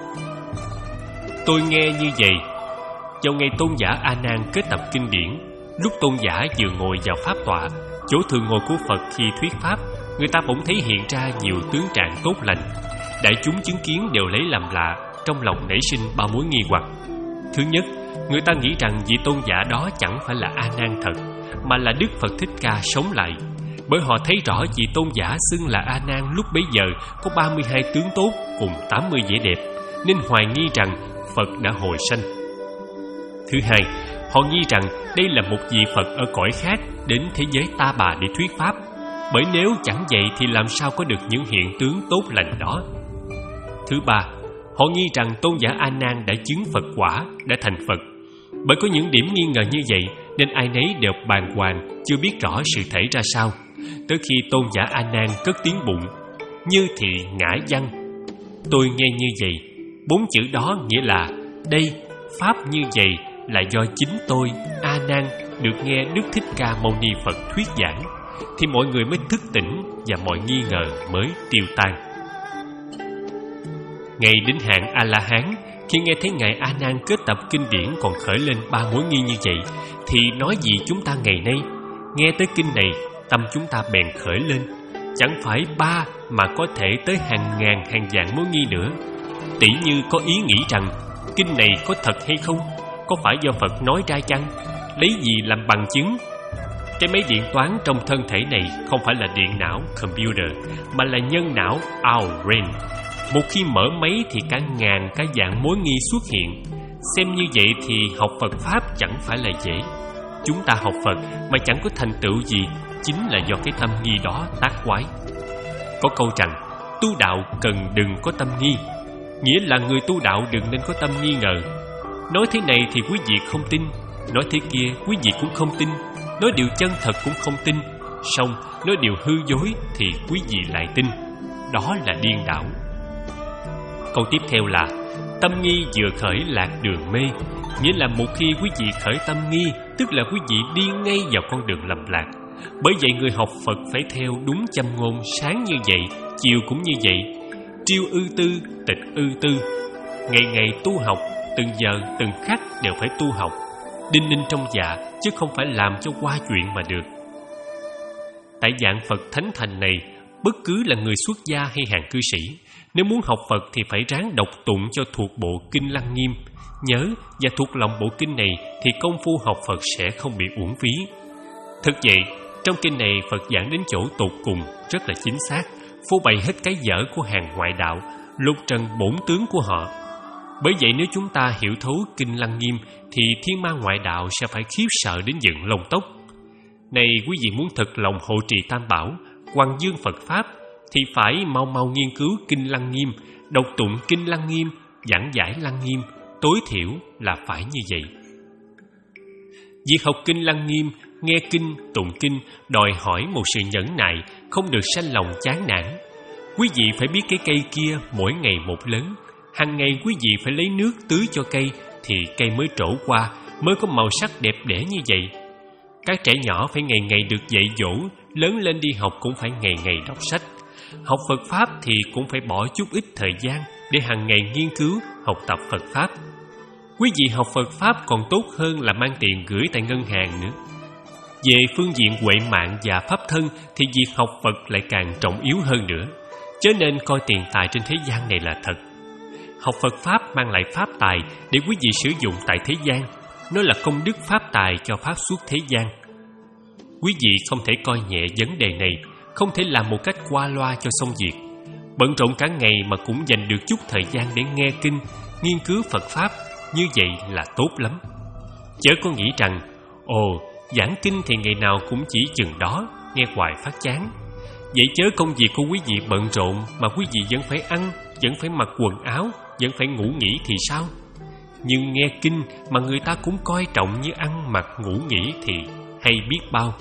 Tôi nghe như vậy. Vào ngày tôn giả A Nan kết tập kinh điển, lúc tôn giả vừa ngồi vào pháp tọa, chỗ thường ngồi của Phật khi thuyết pháp, người ta bỗng thấy hiện ra nhiều tướng trạng tốt lành. Đại chúng chứng kiến đều lấy làm lạ, trong lòng nảy sinh ba mối nghi hoặc. Thứ nhất, người ta nghĩ rằng vị tôn giả đó chẳng phải là A Nan thật, mà là Đức Phật Thích Ca sống lại. Bởi họ thấy rõ vị tôn giả xưng là A Nan lúc bấy giờ có ba mươi hai tướng tốt cùng tám mươi vẻ đẹp, nên hoài nghi rằng Phật đã hồi sanh. Thứ hai, họ nghi rằng đây là một vị Phật ở cõi khác đến thế giới Ta Bà để thuyết pháp. Bởi nếu chẳng vậy thì làm sao có được những hiện tướng tốt lành đó. Thứ ba, họ nghi rằng tôn giả A Nan đã chứng Phật quả, đã thành Phật. Bởi có những điểm nghi ngờ như vậy nên ai nấy đều bàng hoàng, chưa biết rõ sự thể ra sao. Tới khi tôn giả A Nan cất tiếng bụng, như thị ngã văn. Tôi nghe như vậy, bốn chữ đó nghĩa là đây, pháp như vậy là do chính tôi, A Nan, được nghe Đức Thích Ca Mâu Ni Phật thuyết giảng, thì mọi người mới thức tỉnh và mọi nghi ngờ mới tiêu tan. Ngày đến hạn A La Hán, khi nghe thấy ngài A Nan kết tập kinh điển còn khởi lên ba mối nghi như vậy, thì nói gì chúng ta ngày nay nghe tới kinh này, tâm chúng ta bèn khởi lên, chẳng phải ba mà có thể tới hàng ngàn hàng vạn mối nghi nữa. Tỉ như có ý nghĩ rằng kinh này có thật hay không, có phải do Phật nói ra chăng, lấy gì làm bằng chứng. Cái máy điện toán trong thân thể này không phải là điện não computer, mà là nhân não our brain. Một khi mở máy thì cả ngàn cả dạng mối nghi xuất hiện. Xem như vậy thì học Phật Pháp chẳng phải là dễ. Chúng ta học Phật mà chẳng có thành tựu gì, chính là do cái tâm nghi đó tác quái. Có câu rằng tu đạo cần đừng có tâm nghi, nghĩa là người tu đạo đừng nên có tâm nghi ngờ. Nói thế này thì quý vị không tin, nói thế kia quý vị cũng không tin, nói điều chân thật cũng không tin, xong nói điều hư dối thì quý vị lại tin. Đó là điên đảo. Câu tiếp theo là tâm nghi vừa khởi lạc đường mê, nghĩa là một khi quý vị khởi tâm nghi, tức là quý vị đi ngay vào con đường lầm lạc. Bởi vậy người học Phật phải theo đúng châm ngôn, sáng như vậy, chiều cũng như vậy, triêu ư tư, tịch ư tư. Ngày ngày tu học, từng giờ từng khắc đều phải tu học, đinh ninh trong dạ, chứ không phải làm cho qua chuyện mà được. Tại dạng Phật thánh thành này, bất cứ là người xuất gia hay hàng cư sĩ, nếu muốn học Phật thì phải ráng đọc tụng cho thuộc bộ Kinh Lăng Nghiêm. Nhớ và thuộc lòng bộ kinh này thì công phu học Phật sẽ không bị uổng phí. Thực vậy, trong kinh này Phật giảng đến chỗ tột cùng rất là chính xác, phô bày hết cái dở của hàng ngoại đạo, lột trần bổn tướng của họ. Bởi vậy nếu chúng ta hiểu thấu Kinh Lăng Nghiêm thì thiên ma ngoại đạo sẽ phải khiếp sợ đến dựng lông tóc. Này quý vị muốn thật lòng hộ trì Tam Bảo, hoằng dương Phật Pháp thì phải mau mau nghiên cứu Kinh Lăng Nghiêm, đọc tụng Kinh Lăng Nghiêm, giảng giải Lăng Nghiêm, tối thiểu là phải như vậy. Việc học Kinh Lăng Nghiêm, nghe kinh, tụng kinh đòi hỏi một sự nhẫn nại, không được sanh lòng chán nản. Quý vị phải biết cái cây kia mỗi ngày một lớn, hàng ngày quý vị phải lấy nước tưới cho cây thì cây mới trổ qua, mới có màu sắc đẹp đẽ như vậy. Các trẻ nhỏ phải ngày ngày được dạy dỗ, lớn lên đi học cũng phải ngày ngày đọc sách. Học Phật Pháp thì cũng phải bỏ chút ít thời gian để hàng ngày nghiên cứu, học tập Phật Pháp. Quý vị học Phật Pháp còn tốt hơn là mang tiền gửi tại ngân hàng nữa. Về phương diện huệ mạng và pháp thân thì việc học Phật lại càng trọng yếu hơn nữa. Chớ nên coi tiền tài trên thế gian này là thật. Học Phật Pháp mang lại pháp tài để quý vị sử dụng tại thế gian. Nó là công đức pháp tài cho pháp suốt thế gian. Quý vị không thể coi nhẹ vấn đề này, không thể làm một cách qua loa cho xong việc. Bận rộn cả ngày mà cũng dành được chút thời gian để nghe kinh, nghiên cứu Phật Pháp, như vậy là tốt lắm. Chớ có nghĩ rằng, ồ, giảng kinh thì ngày nào cũng chỉ chừng đó, nghe hoài phát chán. Vậy chớ công việc của quý vị bận rộn mà quý vị vẫn phải ăn, vẫn phải mặc quần áo, vẫn phải ngủ nghỉ thì sao? Nhưng nghe kinh mà người ta cũng coi trọng như ăn mặc ngủ nghỉ thì hay biết bao.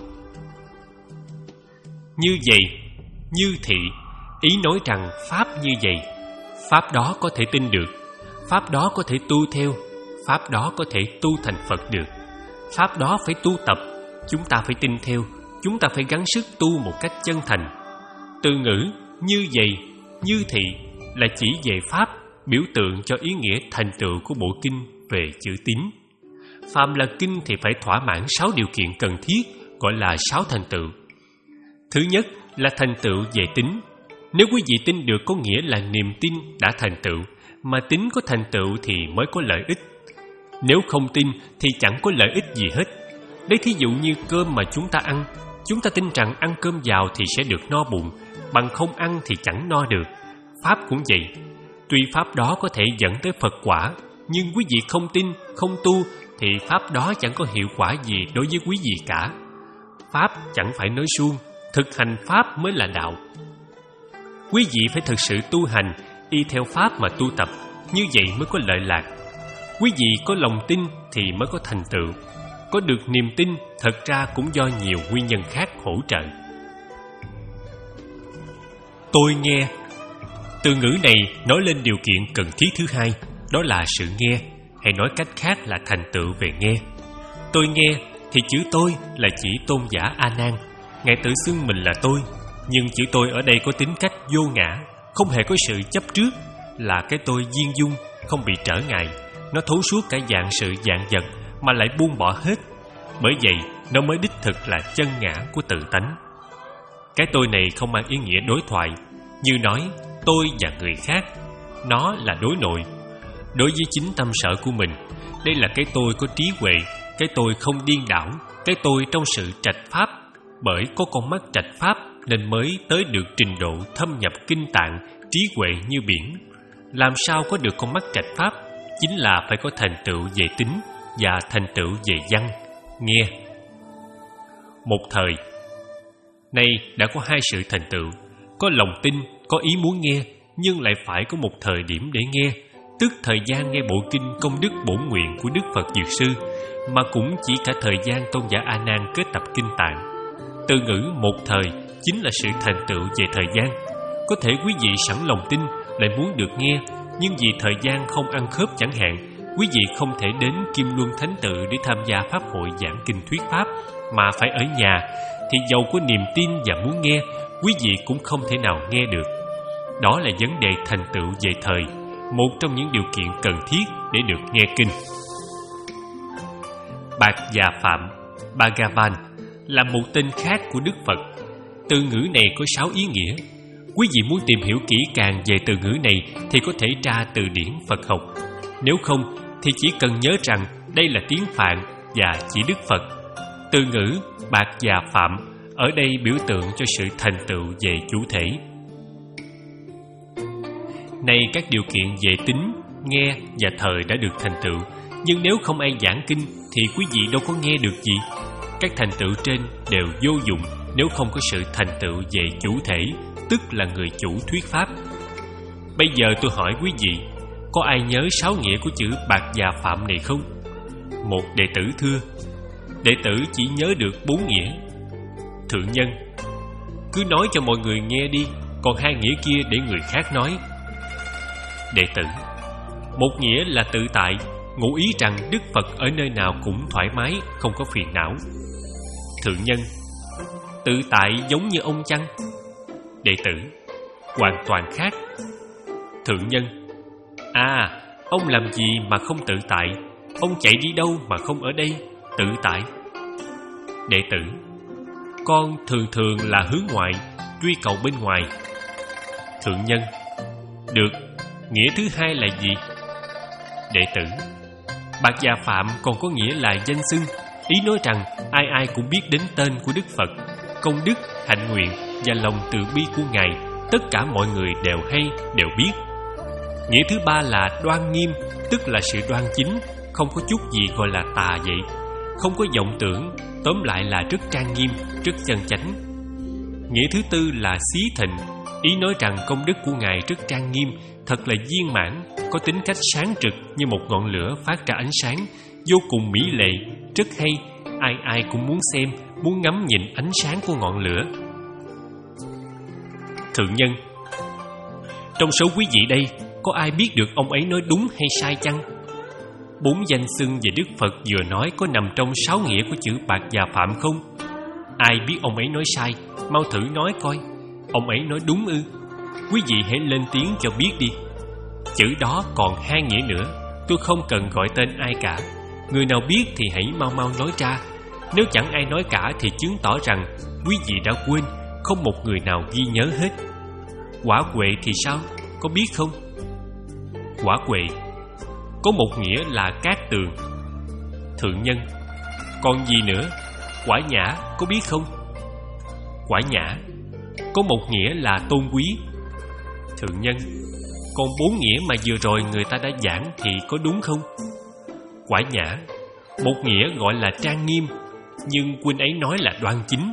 Như vậy, như thị, ý nói rằng Pháp như vậy, Pháp đó có thể tin được, Pháp đó có thể tu theo, Pháp đó có thể tu thành Phật được. Pháp đó phải tu tập, chúng ta phải tin theo, chúng ta phải gắng sức tu một cách chân thành. Từ ngữ như vậy, như thị là chỉ về Pháp, biểu tượng cho ý nghĩa thành tựu của bộ kinh về chữ tín. Phàm là kinh thì phải thỏa mãn sáu điều kiện cần thiết, gọi là sáu thành tựu. Thứ nhất là thành tựu về tính. Nếu quý vị tin được có nghĩa là niềm tin đã thành tựu, mà tính có thành tựu thì mới có lợi ích. Nếu không tin thì chẳng có lợi ích gì hết. Lấy thí dụ như cơm mà chúng ta ăn, chúng ta tin rằng ăn cơm vào thì sẽ được no bụng, bằng không ăn thì chẳng no được. Pháp cũng vậy. Tuy Pháp đó có thể dẫn tới Phật quả, nhưng quý vị không tin, không tu thì Pháp đó chẳng có hiệu quả gì đối với quý vị cả. Pháp chẳng phải nói suông, thực hành Pháp mới là đạo. Quý vị phải thực sự tu hành, y theo Pháp mà tu tập, như vậy mới có lợi lạc. Quý vị có lòng tin thì mới có thành tựu. Có được niềm tin thật ra cũng do nhiều nguyên nhân khác hỗ trợ. Tôi nghe. Từ ngữ này nói lên điều kiện cần thiết thứ hai, đó là sự nghe, hay nói cách khác là thành tựu về nghe. Tôi nghe thì chữ tôi là chỉ tôn giả A Nan. Ngài tự xưng mình là tôi, nhưng chữ tôi ở đây có tính cách vô ngã, không hề có sự chấp trước, là cái tôi viên dung, không bị trở ngại. Nó thấu suốt cả dạng sự dạng vật mà lại buông bỏ hết. Bởi vậy nó mới đích thực là chân ngã của tự tánh. Cái tôi này không mang ý nghĩa đối thoại, như nói tôi và người khác, Nó là đối nội. Đối với chính tâm sở của mình, đây là cái tôi có trí huệ, cái tôi không điên đảo, cái tôi trong sự trạch pháp. Bởi có con mắt trạch pháp nên mới tới được trình độ thâm nhập kinh tạng, trí huệ như biển. Làm sao có được con mắt trạch pháp? Chính là phải có thành tựu về tính và thành tựu về văn, nghe. Một thời, nay đã có hai sự thành tựu, có lòng tin, có ý muốn nghe, nhưng lại phải có một thời điểm để nghe, tức thời gian nghe bộ kinh công đức bổn nguyện của Đức Phật Dược Sư, mà cũng chỉ cả thời gian tôn giả A Nan kết tập kinh tạng. Từ ngữ một thời chính là sự thành tựu về thời gian. Có thể quý vị sẵn lòng tin lại muốn được nghe, nhưng vì thời gian không ăn khớp chẳng hạn, quý vị không thể đến Kim Luân Thánh Tự để tham gia pháp hội giảng kinh thuyết pháp, mà phải ở nhà, thì dầu có niềm tin và muốn nghe, quý vị cũng không thể nào nghe được. Đó là vấn đề thành tựu về thời, một trong những điều kiện cần thiết để được nghe kinh. Bạc Già Phạm, Bhagavan, là một tên khác của Đức Phật. Từ ngữ này có sáu ý nghĩa. Quý vị muốn tìm hiểu kỹ càng về từ ngữ này thì có thể tra từ điển Phật học. Nếu không thì chỉ cần nhớ rằng đây là tiếng Phạn và chỉ Đức Phật. Từ ngữ Bạc Già Phạm ở đây biểu tượng cho sự thành tựu về chủ thể. Nay các điều kiện về tính, nghe và thời đã được thành tựu, nhưng nếu không ai giảng kinh thì quý vị đâu có nghe được gì. Các thành tựu trên đều vô dụng nếu không có sự thành tựu về chủ thể, tức là người chủ thuyết pháp. Bây giờ tôi hỏi quý vị, có ai nhớ sáu nghĩa của chữ Bạc Già Phạm này không? Một đệ tử thưa: đệ tử chỉ nhớ được bốn nghĩa. Thượng nhân: cứ nói cho mọi người nghe đi, còn hai nghĩa kia để người khác nói. Đệ tử: một nghĩa là tự tại, ngụ ý rằng Đức Phật ở nơi nào cũng thoải mái, không có phiền não. Thượng nhân: tự tại giống như ông chăng? Đệ tử: hoàn toàn khác. Thượng nhân: à, ông làm gì mà không tự tại? Ông chạy đi đâu mà không ở đây tự tại? Đệ tử: con thường thường là hướng ngoại, truy cầu bên ngoài. Thượng nhân: được, nghĩa thứ hai là gì? Đệ tử: Bạc Già Phạm còn có nghĩa là danh xưng, ý nói rằng ai ai cũng biết đến tên của Đức Phật, công đức, hạnh nguyện và lòng từ bi của Ngài, tất cả mọi người đều hay, đều biết. Nghĩa thứ ba là đoan nghiêm, tức là sự đoan chính, không có chút gì gọi là tà vậy, không có vọng tưởng, tóm lại là rất trang nghiêm, rất chân chánh. Nghĩa thứ tư là xí thịnh, ý nói rằng công đức của Ngài rất trang nghiêm, thật là viên mãn, có tính cách sáng rực như một ngọn lửa phát ra ánh sáng, vô cùng mỹ lệ, rất hay, ai ai cũng muốn xem, muốn ngắm nhìn ánh sáng của ngọn lửa. Thượng nhân: trong số quý vị đây, có ai biết được ông ấy nói đúng hay sai chăng? Bốn danh xưng về Đức Phật vừa nói có nằm trong sáu nghĩa của chữ Bạc Già Phạm không? Ai biết ông ấy nói sai, mau thử nói coi. Ông ấy nói đúng ư? Quý vị hãy lên tiếng cho biết đi. Chữ đó còn hai nghĩa nữa, tôi không cần gọi tên ai cả. Người nào biết thì hãy mau mau nói ra. Nếu chẳng ai nói cả thì chứng tỏ rằng quý vị đã quên, không một người nào ghi nhớ hết. Quả Huệ thì sao, có biết không? Quả Huệ có một nghĩa là cát tường. Thượng nhân: còn gì nữa? Quả Nhã có biết không? Quả Nhã có một nghĩa là tôn quý. Thượng nhân: còn bốn nghĩa mà vừa rồi người ta đã giảng thì có đúng không? Quả Nhã một nghĩa gọi là trang nghiêm, nhưng huynh ấy nói là đoan chính.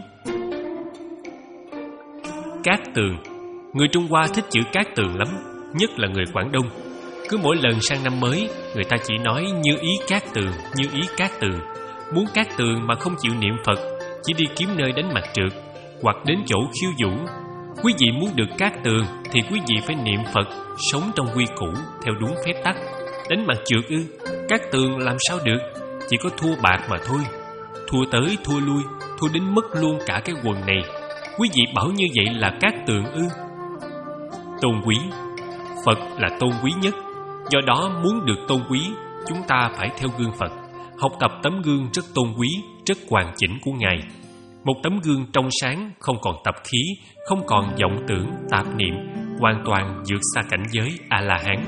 Cát tường, người Trung Hoa thích chữ cát tường lắm, nhất là người Quảng Đông. Cứ mỗi lần sang năm mới, người ta chỉ nói như ý cát tường, như ý cát tường. Muốn cát tường mà không chịu niệm Phật, chỉ đi kiếm nơi đánh mặt trượt hoặc đến chỗ khiêu vũ. Quý vị muốn được cát tường thì quý vị phải niệm Phật, sống trong quy củ theo đúng phép tắc. Đánh mặt trượt ư? Cát tường làm sao được? Chỉ có thua bạc mà thôi. Thua tới thua lui, thua đến mất luôn cả cái quần này. Quý vị bảo như vậy là cát tường ư? Tôn quý, Phật là tôn quý nhất. Do đó muốn được tôn quý, chúng ta phải theo gương Phật, học tập tấm gương rất tôn quý, rất hoàn chỉnh của Ngài. Một tấm gương trong sáng, không còn tập khí, không còn vọng tưởng, tạp niệm, hoàn toàn vượt xa cảnh giới A-la-hán.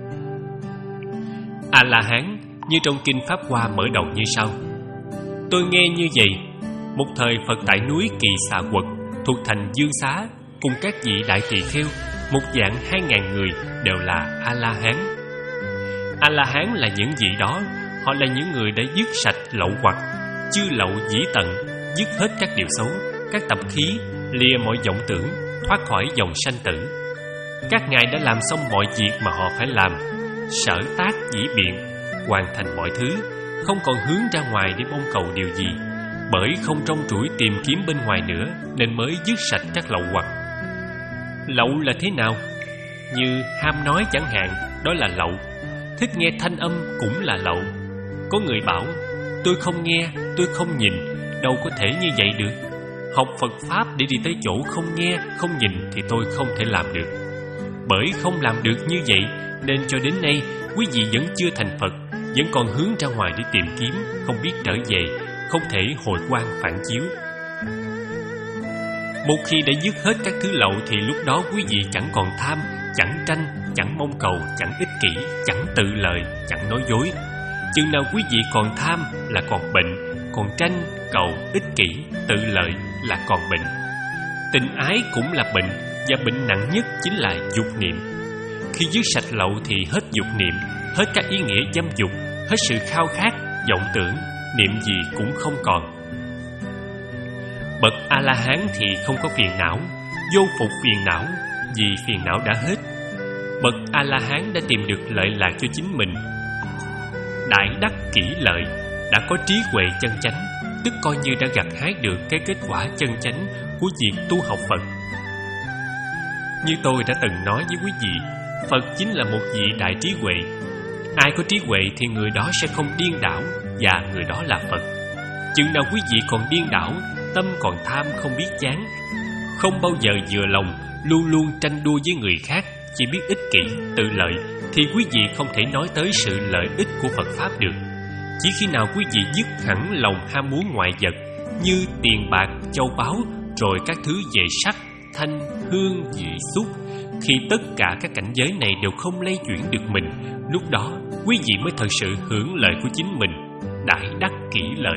A-la-hán như trong kinh Pháp Hoa mở đầu như sau: tôi nghe như vậy, một thời Phật tại núi Kỳ Xà Quật thuộc thành Dương Xá cùng các vị đại tỳ kheo, một dạng hai ngàn người đều là A-la-hán. A-la-hán là những vị đó, họ là những người đã dứt sạch lậu hoặc, chư lậu dĩ tận, dứt hết các điều xấu, các tập khí, lìa mọi vọng tưởng, thoát khỏi dòng sanh tử. Các ngài đã làm xong mọi việc mà họ phải làm, sở tác dĩ biện, hoàn thành mọi thứ, không còn hướng ra ngoài để mong cầu điều gì, bởi không trong trũi tìm kiếm bên ngoài nữa nên mới dứt sạch các lậu hoặc. Lậu là thế nào? Như ham nói chẳng hạn, đó là lậu. Thích nghe thanh âm cũng là lậu. Có người bảo, tôi không nghe, tôi không nhìn, đâu có thể như vậy được. Học Phật Pháp để đi tới chỗ không nghe, không nhìn thì tôi không thể làm được. Bởi không làm được như vậy nên cho đến nay quý vị vẫn chưa thành Phật, vẫn còn hướng ra ngoài để tìm kiếm, không biết trở về, không thể hồi quang phản chiếu. Một khi đã dứt hết các thứ lậu thì lúc đó quý vị chẳng còn tham, chẳng tranh, chẳng mong cầu, chẳng ích kỷ, chẳng tự lợi, chẳng nói dối. Chừng nào quý vị còn tham là còn bệnh, còn tranh, cầu, ích kỷ, tự lợi là còn bệnh. Tình ái cũng là bệnh, và bệnh nặng nhất chính là dục niệm. Khi dứt sạch lậu thì hết dục niệm, hết các ý nghĩa dâm dục, hết sự khao khát, vọng tưởng, niệm gì cũng không còn. Bậc A-la-hán thì không có phiền não, vô phục phiền não, vì phiền não đã hết. Bậc A-la-hán đã tìm được lợi lạc cho chính mình, đại đắc kỷ lợi, đã có trí huệ chân chánh, tức coi như đã gặt hái được cái kết quả chân chánh của việc tu học Phật. Như tôi đã từng nói với quý vị, Phật chính là một vị đại trí huệ. Ai có trí huệ thì người đó sẽ không điên đảo, và người đó là Phật. Chừng nào quý vị còn điên đảo, tâm còn tham không biết chán, không bao giờ vừa lòng, luôn luôn tranh đua với người khác, chỉ biết ích kỷ, tự lợi, thì quý vị không thể nói tới sự lợi ích của Phật Pháp được. Chỉ khi nào quý vị dứt hẳn lòng ham muốn ngoại vật như tiền bạc, châu báu, rồi các thứ về sắc, thanh, hương, vị, xúc, khi tất cả các cảnh giới này đều không lay chuyển được mình, lúc đó quý vị mới thật sự hưởng lợi của chính mình, đại đắc kỷ lợi.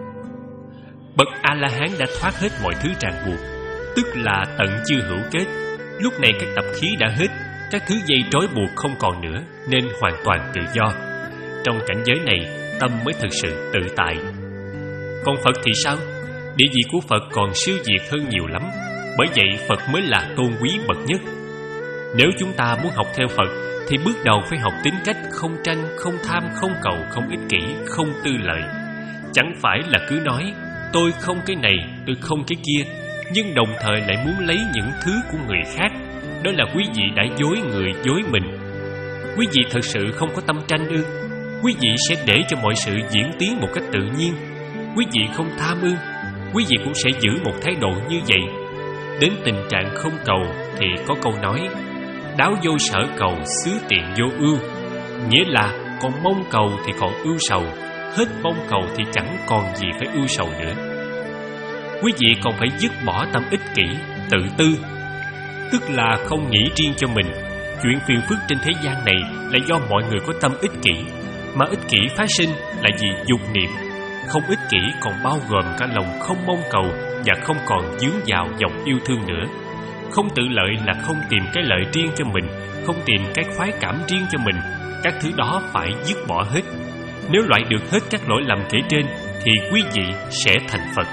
Bậc A-la-hán đã thoát hết mọi thứ ràng buộc, tức là tận chưa hữu kết. Lúc này các tập khí đã hết, các thứ dây trói buộc không còn nữa, nên hoàn toàn tự do. Trong cảnh giới này, tâm mới thực sự tự tại. Còn Phật thì sao? Địa vị của Phật còn siêu việt hơn nhiều lắm, bởi vậy Phật mới là tôn quý bậc nhất. Nếu chúng ta muốn học theo Phật thì bước đầu phải học tính cách không tranh, không tham, không cầu, không ích kỷ, không tư lợi. Chẳng phải là cứ nói tôi không cái này, tôi không cái kia, nhưng đồng thời lại muốn lấy những thứ của người khác. Đó là quý vị đã dối người dối mình. Quý vị thật sự không có tâm tranh ư? Quý vị sẽ để cho mọi sự diễn tiến một cách tự nhiên. Quý vị không tham ư? Quý vị cũng sẽ giữ một thái độ như vậy. Đến tình trạng không cầu thì có câu nói đáo vô sở cầu, xứ tiện vô ưu. Nghĩa là còn mong cầu thì còn ưu sầu, hết mong cầu thì chẳng còn gì phải ưu sầu nữa. Quý vị còn phải dứt bỏ tâm ích kỷ, tự tư, tức là không nghĩ riêng cho mình. Chuyện phiền phức trên thế gian này là do mọi người có tâm ích kỷ, mà ích kỷ phát sinh là vì dục niệm. Không ích kỷ còn bao gồm cả lòng không mong cầu và không còn dướng vào dòng yêu thương nữa. Không tự lợi là không tìm cái lợi riêng cho mình, không tìm cái khoái cảm riêng cho mình. Các thứ đó phải dứt bỏ hết. Nếu loại được hết các lỗi lầm kể trên thì quý vị sẽ thành Phật.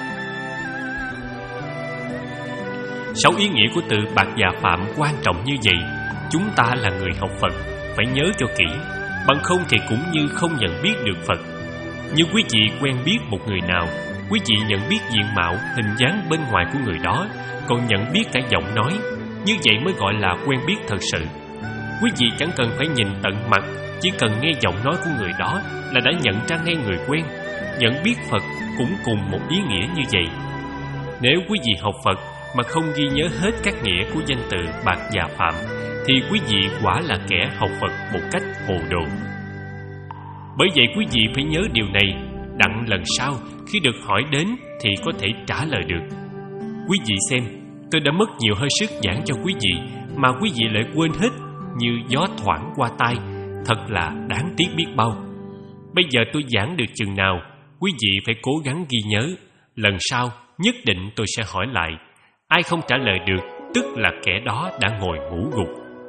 Sáu ý nghĩa của từ Bạt Già Phạm quan trọng như vậy. Chúng ta là người học Phật phải nhớ cho kỹ, bằng không thì cũng như không nhận biết được Phật. Như quý vị quen biết một người nào, quý vị nhận biết diện mạo, hình dáng bên ngoài của người đó, còn nhận biết cả giọng nói. Như vậy mới gọi là quen biết thật sự. Quý vị chẳng cần phải nhìn tận mặt, chỉ cần nghe giọng nói của người đó là đã nhận ra ngay người quen. Nhận biết Phật cũng cùng một ý nghĩa như vậy. Nếu quý vị học Phật mà không ghi nhớ hết các nghĩa của danh từ Bạt Già Phạm thì quý vị quả là kẻ học Phật một cách hồ đồ. Bởi vậy quý vị phải nhớ điều này, đặng lần sau khi được hỏi đến thì có thể trả lời được. Quý vị xem, tôi đã mất nhiều hơi sức giảng cho quý vị mà quý vị lại quên hết như gió thoảng qua tai, thật là đáng tiếc biết bao. Bây giờ tôi giảng được chừng nào, quý vị phải cố gắng ghi nhớ. Lần sau nhất định tôi sẽ hỏi lại. Ai không trả lời được, tức là kẻ đó đã ngồi ngủ gục.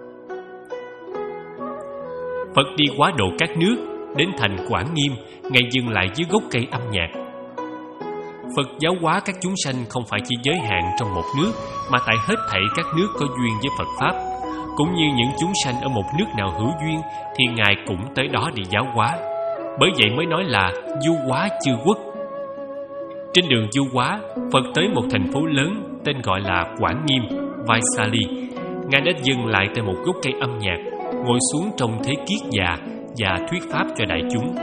Phật đi quá độ các nước, đến thành Quảng Nghiêm, Ngài dừng lại dưới gốc cây âm nhạc. Phật giáo hóa các chúng sanh không phải chỉ giới hạn trong một nước, mà tại hết thảy các nước có duyên với Phật Pháp. Cũng như những chúng sanh ở một nước nào hữu duyên, thì Ngài cũng tới đó để giáo hóa. Bởi vậy mới nói là du hóa chư quốc. Trên đường du hóa, Phật tới một thành phố lớn tên gọi là Quảng Nghiêm, Vaisali. Ngài đã dừng lại tại một gốc cây âm nhạc, ngồi xuống trong thế kiết già và thuyết pháp cho đại chúng.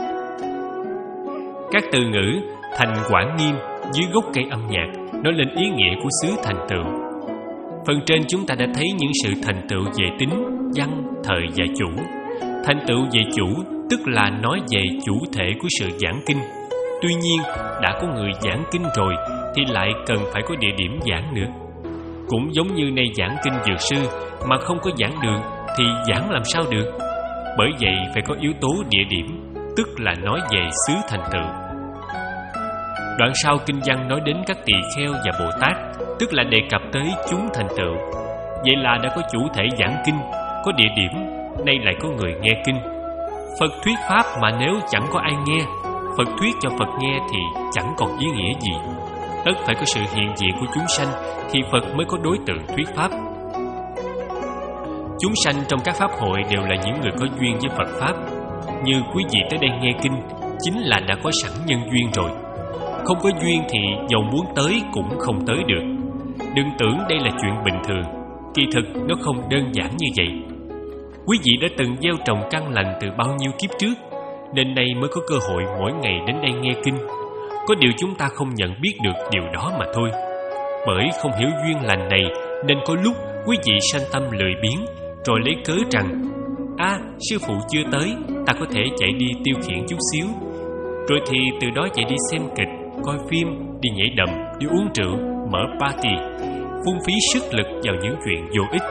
Các từ ngữ thành Quảng Nghiêm dưới gốc cây âm nhạc nói lên ý nghĩa của xứ thành tựu. Phần trên chúng ta đã thấy những sự thành tựu về tính, văn, thời và chủ. Thành tựu về chủ tức là nói về chủ thể của sự giảng kinh. Tuy nhiên, đã có người giảng kinh rồi thì lại cần phải có địa điểm giảng nữa. Cũng giống như nay giảng kinh dược sư mà không có giảng đường thì giảng làm sao được. Bởi vậy phải có yếu tố địa điểm, tức là nói về xứ thành tựu. Đoạn sau kinh văn nói đến các tỳ kheo và Bồ Tát, tức là đề cập tới chúng thành tựu. Vậy là đã có chủ thể giảng kinh, có địa điểm, nay lại có người nghe kinh. Phật thuyết pháp mà nếu chẳng có ai nghe, Phật thuyết cho Phật nghe thì chẳng còn ý nghĩa gì. Tất phải có sự hiện diện của chúng sanh thì Phật mới có đối tượng thuyết pháp. Chúng sanh trong các pháp hội đều là những người có duyên với Phật Pháp. Như quý vị tới đây nghe kinh, chính là đã có sẵn nhân duyên rồi. Không có duyên thì dầu muốn tới cũng không tới được. Đừng tưởng đây là chuyện bình thường, kỳ thực nó không đơn giản như vậy. Quý vị đã từng gieo trồng căn lành từ bao nhiêu kiếp trước, nên nay mới có cơ hội mỗi ngày đến đây nghe kinh. Có điều chúng ta không nhận biết được điều đó mà thôi. Bởi không hiểu duyên lành này nên có lúc quý vị sanh tâm lười biếng, rồi lấy cớ rằng À, sư phụ chưa tới, ta có thể chạy đi tiêu khiển chút xíu. Rồi thì từ đó chạy đi xem kịch, coi phim, đi nhảy đầm, đi uống rượu, mở party, phung phí sức lực vào những chuyện vô ích.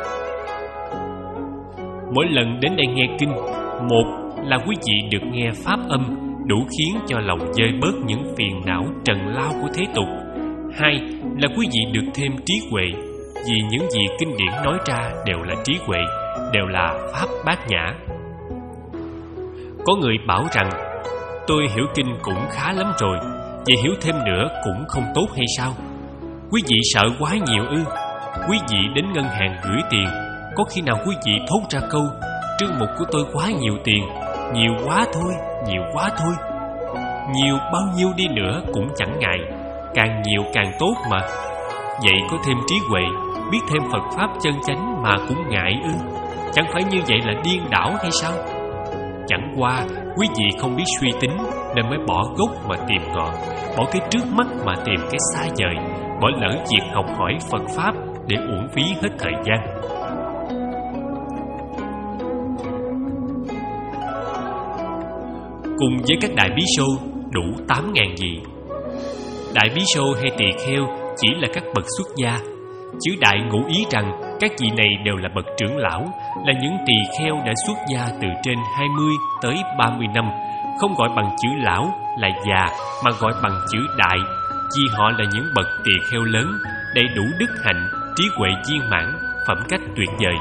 Mỗi lần đến đây nghe kinh, một là quý vị được nghe pháp âm đủ khiến cho lòng vơi bớt những phiền não trần lao của thế tục. Hai là quý vị được thêm trí huệ, vì những gì kinh điển nói ra đều là trí huệ, đều là pháp bát nhã. Có người bảo rằng tôi hiểu kinh cũng khá lắm rồi, vậy hiểu thêm nữa cũng không tốt hay sao? Quý vị sợ quá nhiều ư? Quý vị đến ngân hàng gửi tiền, có khi nào quý vị thốt ra câu trương mục của tôi quá nhiều tiền, nhiều quá thôi, nhiều quá thôi. Nhiều bao nhiêu đi nữa cũng chẳng ngại, càng nhiều càng tốt mà. Vậy có thêm trí huệ, biết thêm Phật Pháp chân chánh mà cũng ngại ư? Chẳng phải như vậy là điên đảo hay sao? Chẳng qua quý vị không biết suy tính nên mới bỏ gốc mà tìm ngọn, bỏ cái trước mắt mà tìm cái xa vời, bỏ lỡ việc học hỏi Phật Pháp để uổng phí hết thời gian. Cùng với các đại bí sô đủ tám ngàn vị. Đại bí sô hay tỳ kheo chỉ là các bậc xuất gia. Chữ đại ngụ ý rằng các vị này đều là bậc trưởng lão, là những tỳ kheo đã xuất gia từ trên hai mươi tới ba mươi năm, không gọi bằng chữ lão là già mà gọi bằng chữ đại, vì họ là những bậc tỳ kheo lớn, đầy đủ đức hạnh, trí huệ viên mãn, phẩm cách tuyệt vời.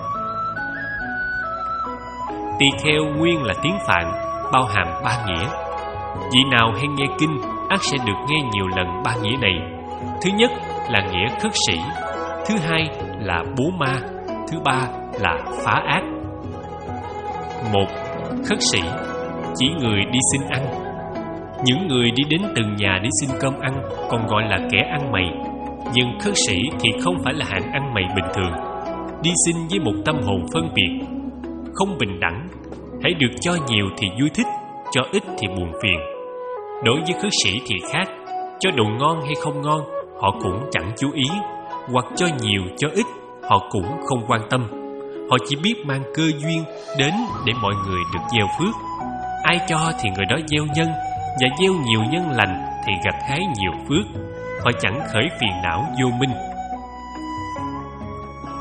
Tỳ kheo nguyên là tiếng Phạn, bao hàm ba nghĩa. Vị nào hay nghe kinh ắt sẽ được nghe nhiều lần ba nghĩa này. Thứ nhất là nghĩa khất sĩ, thứ hai là bố ma, thứ ba là phá ác. Một, khất sĩ chỉ người đi xin ăn. Những người đi đến từng nhà để xin cơm ăn còn gọi là kẻ ăn mày. Nhưng khất sĩ thì không phải là hạng ăn mày bình thường, đi xin với một tâm hồn phân biệt, không bình đẳng. Hãy được cho nhiều thì vui thích, cho ít thì buồn phiền. Đối với khất sĩ thì khác, cho đồ ngon hay không ngon họ cũng chẳng chú ý, hoặc cho nhiều cho ít họ cũng không quan tâm. Họ chỉ biết mang cơ duyên đến để mọi người được gieo phước. Ai cho thì người đó gieo nhân, và gieo nhiều nhân lành thì gặt hái nhiều phước. Họ chẳng khởi phiền não vô minh.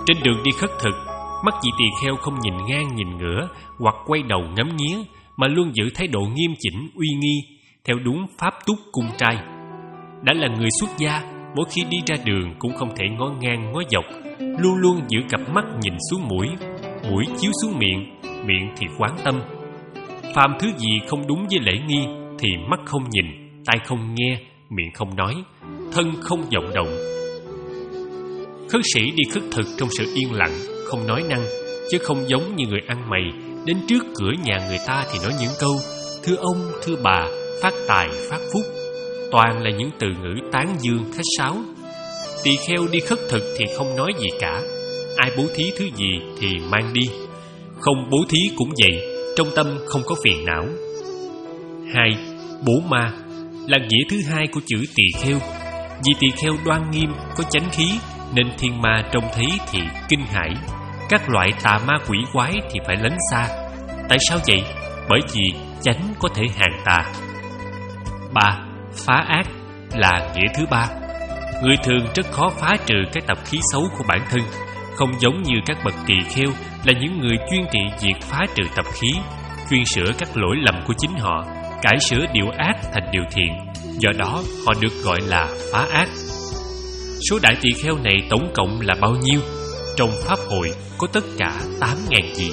Trên đường đi khất thực, mắt vị tỳ kheo không nhìn ngang nhìn ngửa hoặc quay đầu ngắm nghía, mà luôn giữ thái độ nghiêm chỉnh uy nghi theo đúng pháp túc cung trai. Đã là người xuất gia, mỗi khi đi ra đường cũng không thể ngó ngang ngó dọc, luôn luôn giữ cặp mắt nhìn xuống mũi, mũi chiếu xuống miệng, miệng thì quán tâm. Phàm thứ gì không đúng với lễ nghi thì mắt không nhìn, tai không nghe, miệng không nói, thân không vọng động. Khất sĩ đi khất thực trong sự yên lặng, không nói năng, chứ không giống như người ăn mày đến trước cửa nhà người ta thì nói những câu thưa ông, thưa bà, phát tài, phát phúc, toàn là những từ ngữ tán dương khách sáo. Tỳ kheo đi khất thực thì không nói gì cả, ai bố thí thứ gì thì mang đi, không bố thí cũng vậy, trong tâm không có phiền não. Hai, bố ma là nghĩa thứ hai của chữ tỳ kheo. Vì tỳ kheo đoan nghiêm, có chánh khí, nên thiên ma trông thấy thì kinh hãi. Các loại tà ma quỷ quái thì phải lánh xa. Tại sao vậy? Bởi vì chánh có thể hàng tà. Ba, phá ác là nghĩa thứ ba. Người thường rất khó phá trừ cái tập khí xấu của bản thân, không giống như các bậc tỳ kheo là những người chuyên trị việc phá trừ tập khí, chuyên sửa các lỗi lầm của chính họ, cải sửa điều ác thành điều thiện. Do đó họ được gọi là phá ác. Số đại tỳ kheo này tổng cộng là bao nhiêu? Trong Pháp hội có tất cả tám ngàn vị.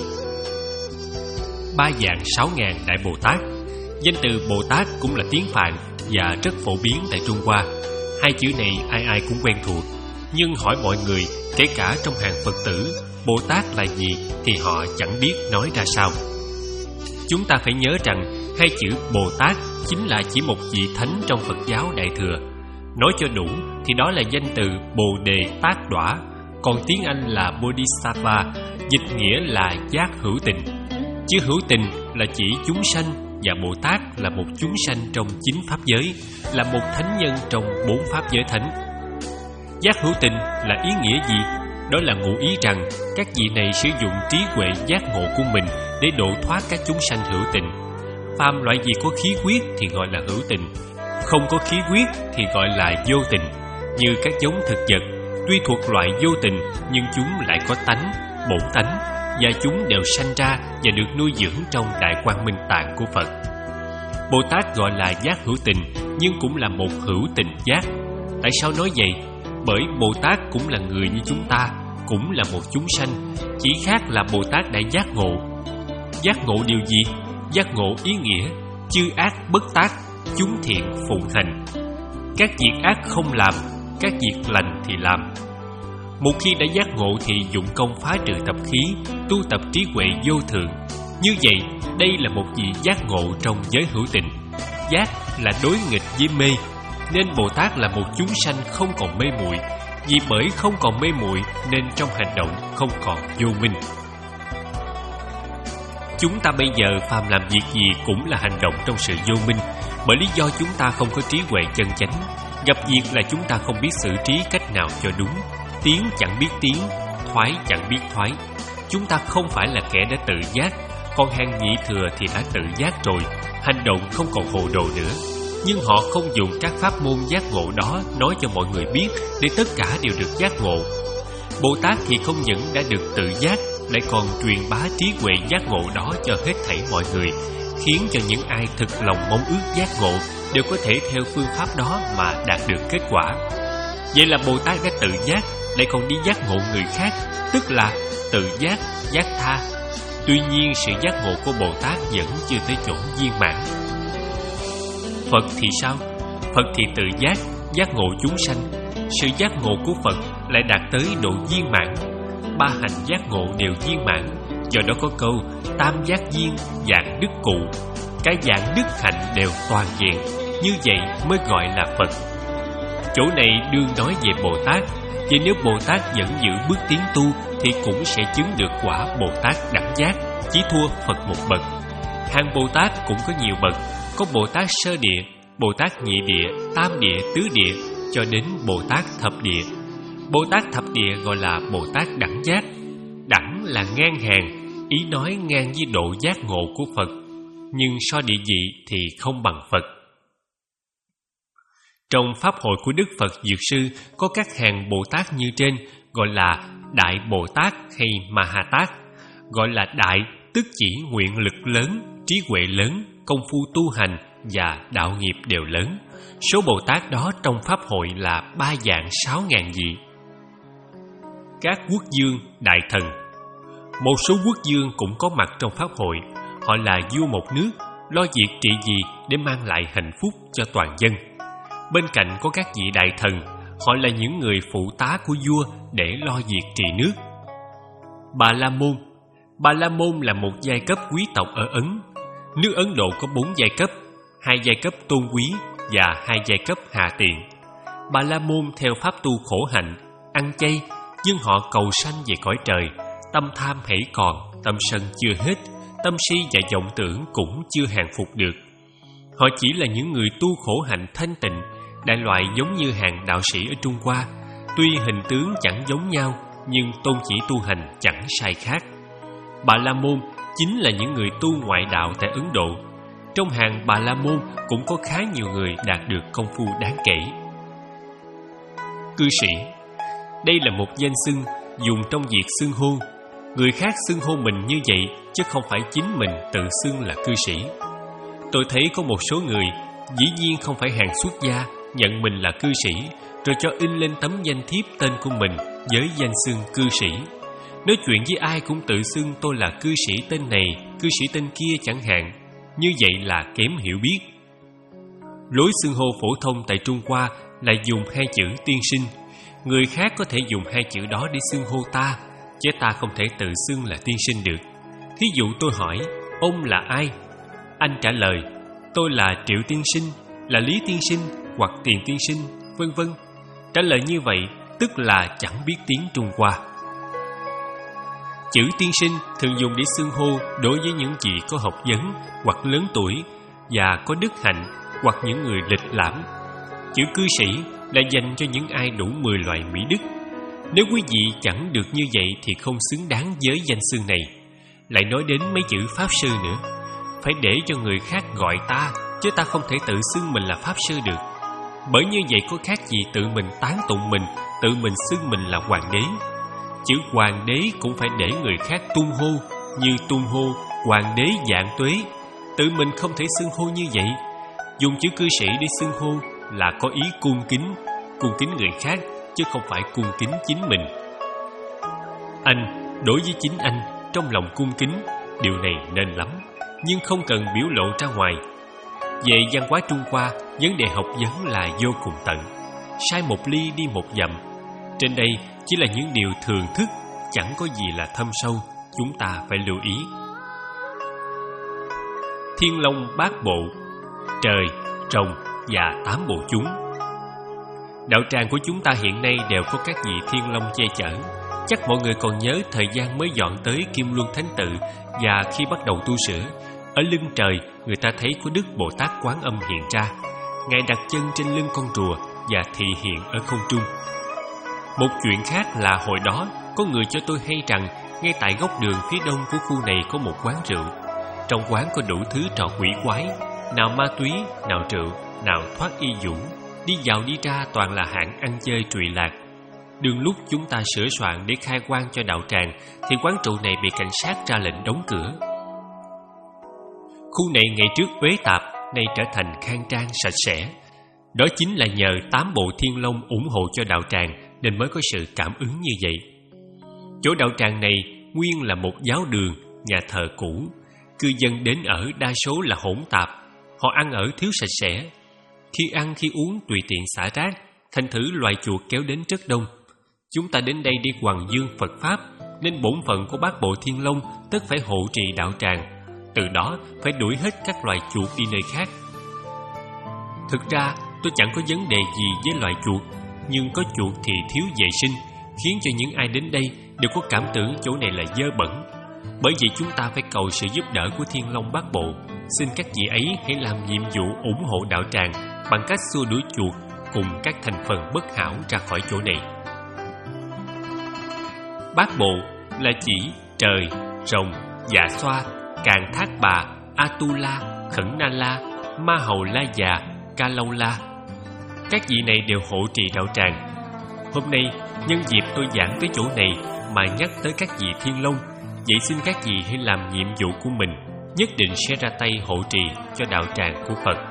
Ba vạn sáu ngàn Đại Bồ Tát. Danh từ Bồ Tát cũng là tiếng Phạn và rất phổ biến tại Trung Hoa. Hai chữ này ai ai cũng quen thuộc, nhưng hỏi mọi người, kể cả trong hàng Phật tử, Bồ Tát là gì thì họ chẳng biết nói ra sao. Chúng ta phải nhớ rằng hai chữ Bồ Tát chính là chỉ một vị thánh trong Phật giáo Đại Thừa. Nói cho đủ thì đó là danh từ Bồ Đề Tát Đọa, còn tiếng Anh là Bodhisattva, dịch nghĩa là giác hữu tình. Chữ hữu tình là chỉ chúng sanh, và Bồ Tát là một chúng sanh trong chín pháp giới, là một thánh nhân trong bốn pháp giới thánh. Giác hữu tình là ý nghĩa gì? Đó là ngụ ý rằng các vị này sử dụng trí huệ giác ngộ của mình để độ thoát các chúng sanh hữu tình. Phàm loại gì có khí huyết thì gọi là hữu tình, không có khí huyết thì gọi là vô tình. Như các giống thực vật, tuy thuộc loại vô tình nhưng chúng lại có tánh, bổn tánh, và chúng đều sanh ra và được nuôi dưỡng trong đại quang minh tạng của Phật. Bồ Tát gọi là giác hữu tình, nhưng cũng là một hữu tình giác. Tại sao nói vậy? Bởi Bồ Tát cũng là người như chúng ta, cũng là một chúng sanh, chỉ khác là Bồ Tát đã giác ngộ. Giác ngộ điều gì? Giác ngộ ý nghĩa chư ác bất tác, chúng thiện phụng hành. Các việc ác không làm, các việc lành thì làm. Một khi đã giác ngộ thì dụng công phá trừ tập khí, tu tập trí huệ vô thượng. Như vậy, đây là một vị giác ngộ trong giới hữu tình. Giác là đối nghịch với mê, nên Bồ Tát là một chúng sanh không còn mê muội. Vì bởi không còn mê muội nên trong hành động không còn vô minh. Chúng ta bây giờ phàm làm việc gì cũng là hành động trong sự vô minh, bởi lý do chúng ta không có trí huệ chân chánh. Gặp việc là chúng ta không biết xử trí cách nào cho đúng, tiến chẳng biết tiến, thoái chẳng biết thoái. Chúng ta không phải là kẻ đã tự giác, còn hàng nhị thừa thì đã tự giác rồi, hành động không còn hồ đồ nữa. Nhưng họ không dùng các pháp môn giác ngộ đó nói cho mọi người biết để tất cả đều được giác ngộ. Bồ Tát thì không những đã được tự giác, lại còn truyền bá trí huệ giác ngộ đó cho hết thảy mọi người, khiến cho những ai thực lòng mong ước giác ngộ đều có thể theo phương pháp đó mà đạt được kết quả. Vậy là Bồ Tát đã tự giác, lại còn đi giác ngộ người khác, tức là tự giác, giác tha. Tuy nhiên sự giác ngộ của Bồ Tát vẫn chưa tới chỗ viên mãn. Phật thì sao? Phật thì tự giác, giác ngộ chúng sanh. Sự giác ngộ của Phật lại đạt tới độ viên mãn. Ba hành giác ngộ đều viên mãn. Do đó có câu tam giác viên, dạng đức cụ. Cái dạng đức hạnh đều toàn diện. Như vậy mới gọi là Phật. Chỗ này đương nói về Bồ Tát. Vì nếu Bồ Tát vẫn giữ bước tiến tu thì cũng sẽ chứng được quả Bồ Tát đẳng giác, chỉ thua Phật một bậc. Hàng Bồ Tát cũng có nhiều bậc, có Bồ Tát sơ địa, Bồ Tát nhị địa, tam địa, tứ địa, cho đến Bồ Tát thập địa. Bồ Tát thập địa gọi là Bồ Tát đẳng giác. Đẳng là ngang hàng, ý nói ngang với độ giác ngộ của Phật, nhưng so địa vị thì không bằng Phật. Trong Pháp hội của Đức Phật Dược Sư có các hàng Bồ Tát như trên, gọi là Đại Bồ Tát hay Ma Ha Tát. Gọi là đại tức chỉ nguyện lực lớn, trí huệ lớn, công phu tu hành và đạo nghiệp đều lớn. Số Bồ Tát đó trong Pháp hội là ba vạn sáu ngàn vị. Các quốc vương, đại thần. Một số quốc vương cũng có mặt trong Pháp hội. Họ là vua một nước, lo việc trị vì để mang lại hạnh phúc cho toàn dân. Bên cạnh có các vị đại thần, họ là những người phụ tá của vua để lo việc trị nước. Bà La Môn. Bà La Môn là một giai cấp quý tộc ở Ấn. Nước Ấn Độ có bốn giai cấp, hai giai cấp tôn quý và hai giai cấp hạ tiện. Bà La Môn theo pháp tu khổ hạnh, ăn chay, nhưng họ cầu sanh về cõi trời. Tâm tham hãy còn, tâm sân chưa hết, tâm si và vọng tưởng cũng chưa hàng phục được. Họ chỉ là những người tu khổ hạnh thanh tịnh, đại loại giống như hàng đạo sĩ ở Trung Hoa. Tuy hình tướng chẳng giống nhau, nhưng tôn chỉ tu hành chẳng sai khác. Bà La Môn chính là những người tu ngoại đạo tại Ấn Độ. Trong hàng Bà La Môn cũng có khá nhiều người đạt được công phu đáng kể. Cư sĩ. Đây là một danh xưng dùng trong việc xưng hô. Người khác xưng hô mình như vậy, chứ không phải chính mình tự xưng là cư sĩ. Tôi thấy có một số người dĩ nhiên không phải hàng xuất gia, nhận mình là cư sĩ, rồi cho in lên tấm danh thiếp tên của mình với danh xưng cư sĩ. Nói chuyện với ai cũng tự xưng tôi là cư sĩ tên này, cư sĩ tên kia chẳng hạn. Như vậy là kém hiểu biết. Lối xưng hô phổ thông tại Trung Hoa là dùng hai chữ tiên sinh. Người khác có thể dùng hai chữ đó để xưng hô ta, chứ ta không thể tự xưng là tiên sinh được. Thí dụ tôi hỏi, ông là ai? Anh trả lời, tôi là Triệu tiên sinh, là Lý tiên sinh hoặc Tiền tiên sinh, vân vân. Trả lời như vậy tức là chẳng biết tiếng Trung Hoa. Chữ tiên sinh thường dùng để xưng hô đối với những vị có học vấn hoặc lớn tuổi và có đức hạnh, hoặc những người lịch lãm. Chữ cư sĩ là dành cho những ai đủ mười loại mỹ đức. Nếu quý vị chẳng được như vậy thì không xứng đáng với danh xưng này. Lại nói đến mấy chữ pháp sư nữa. Phải để cho người khác gọi ta, chứ ta không thể tự xưng mình là pháp sư được. Bởi như vậy có khác gì tự mình tán tụng mình, tự mình xưng mình là hoàng đế. Chữ hoàng đế cũng phải để người khác tung hô, như tung hô hoàng đế vạn tuế. Tự mình không thể xưng hô như vậy. Dùng chữ cư sĩ để xưng hô là có ý cung kính, cung kính người khác, chứ không phải cung kính chính mình. Anh, đối với chính anh, trong lòng cung kính, điều này nên lắm, nhưng không cần biểu lộ ra ngoài. Về văn hóa Trung Hoa, vấn đề học vấn là vô cùng tận. Sai một ly đi một dặm. Trên đây chỉ là những điều thường thức, chẳng có gì là thâm sâu, chúng ta phải lưu ý. Thiên Long bát bộ, trời, rồng và tám bộ chúng. Đạo tràng của chúng ta hiện nay đều có các vị Thiên Long che chở. Chắc mọi người còn nhớ thời gian mới dọn tới Kim Luân Thánh Tự, và khi bắt đầu tu sửa, ở lưng trời người ta thấy có Đức Bồ Tát Quán Âm hiện ra. Ngài đặt chân trên lưng con rùa và thị hiện ở không trung. Một chuyện khác là hồi đó có người cho tôi hay rằng ngay tại góc đường phía đông của khu này có một quán rượu. Trong quán có đủ thứ trò quỷ quái, nào ma túy, nào rượu, nào thoát y vũ. Đi vào đi ra toàn là hạng ăn chơi trụy lạc. Đương lúc chúng ta sửa soạn để khai quang cho đạo tràng thì quán rượu này bị cảnh sát ra lệnh đóng cửa. Khu này ngày trước uế tạp, nay trở thành khang trang sạch sẽ. Đó chính là nhờ tám bộ Thiên Long ủng hộ cho đạo tràng nên mới có sự cảm ứng như vậy. Chỗ đạo tràng này nguyên là một giáo đường, nhà thờ cũ. Cư dân đến ở đa số là hỗn tạp. Họ ăn ở thiếu sạch sẽ. Khi ăn khi uống tùy tiện xả rác, thành thử loài chuột kéo đến rất đông. Chúng ta đến đây đi hoằng dương Phật Pháp, nên bổn phận của bát bộ Thiên Long tất phải hộ trì đạo tràng. Từ đó phải đuổi hết các loài chuột đi nơi khác. Thực ra tôi chẳng có vấn đề gì với loài chuột, nhưng có chuột thì thiếu vệ sinh, khiến cho những ai đến đây đều có cảm tưởng chỗ này là dơ bẩn. Bởi vậy chúng ta phải cầu sự giúp đỡ của Thiên Long bát bộ. Xin các vị ấy hãy làm nhiệm vụ ủng hộ đạo tràng bằng cách xua đuổi chuột cùng các thành phần bất hảo ra khỏi chỗ này. Bát bộ là chỉ trời, rồng, dạ xoa, Càn Thác Bà, Atula, Khẩn Na La, Ma Hầu La Già, Ca Lâu La. Các vị này đều hộ trì đạo tràng. Hôm nay, nhân dịp tôi giảng tới chỗ này mà nhắc tới các vị Thiên Long, vậy xin các vị hãy làm nhiệm vụ của mình, nhất định sẽ ra tay hộ trì cho đạo tràng của Phật.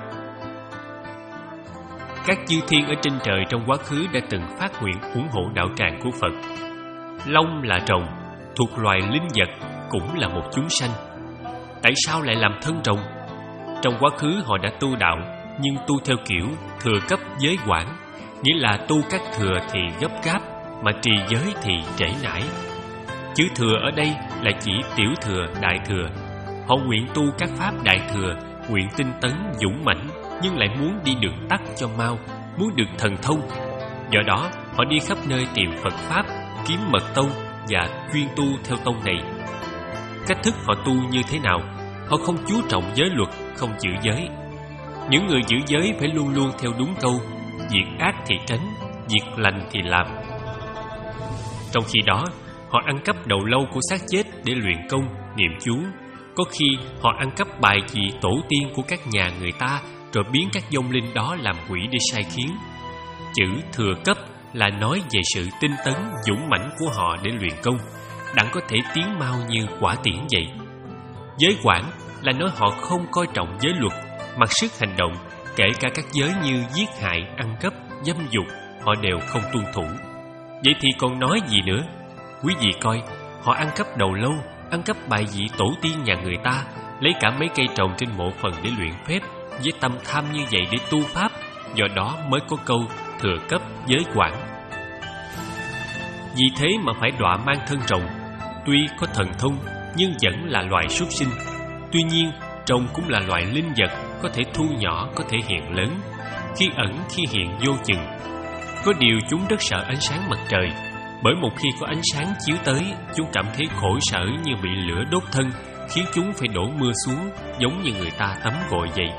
Các chư thiên ở trên trời trong quá khứ đã từng phát nguyện ủng hộ đạo tràng của Phật. Long là rồng, thuộc loài linh vật, cũng là một chúng sanh. Tại sao lại làm thân rồng? Trong quá khứ họ đã tu đạo, nhưng tu theo kiểu thừa cấp giới quản, nghĩa là tu các thừa thì gấp gáp, mà trì giới thì trễ nải. Chữ thừa ở đây là chỉ tiểu thừa, đại thừa. Họ nguyện tu các pháp đại thừa, nguyện tinh tấn, dũng mãnh, nhưng lại muốn đi đường tắt cho mau, muốn được thần thông. Do đó, họ đi khắp nơi tìm Phật Pháp, kiếm mật tông và chuyên tu theo tông này. Cách thức họ tu như thế nào? Họ không chú trọng giới luật, không giữ giới. Những người giữ giới phải luôn luôn theo đúng câu: việc ác thì tránh, việc lành thì làm. Trong khi đó, họ ăn cắp đầu lâu của xác chết để luyện công, niệm chú. Có khi họ ăn cắp bài vị tổ tiên của các nhà người ta, rồi biến các vong linh đó làm quỷ để sai khiến. Chữ thừa cấp là nói về sự tinh tấn, dũng mãnh của họ để luyện công, đặng có thể tiến mau như quả tiễn vậy. Giới quản là nói họ không coi trọng giới luật, mặc sức hành động, kể cả các giới như giết hại, ăn cắp, dâm dục, họ đều không tuân thủ. Vậy thì còn nói gì nữa? Quý vị coi, họ ăn cắp đầu lâu, ăn cắp bài vị tổ tiên nhà người ta, lấy cả mấy cây trồng trên mộ phần để luyện phép, với tâm tham như vậy để tu pháp. Do đó mới có câu thừa cấp giới quản. Vì thế mà phải đọa mang thân rồng. Tuy có thần thông nhưng vẫn là loài súc sinh. Tuy nhiên, rồng cũng là loài linh vật, có thể thu nhỏ, có thể hiện lớn, khi ẩn khi hiện vô chừng. Có điều chúng rất sợ ánh sáng mặt trời, bởi một khi có ánh sáng chiếu tới, chúng cảm thấy khổ sở như bị lửa đốt thân, khiến chúng phải đổ mưa xuống, giống như người ta tắm gội vậy.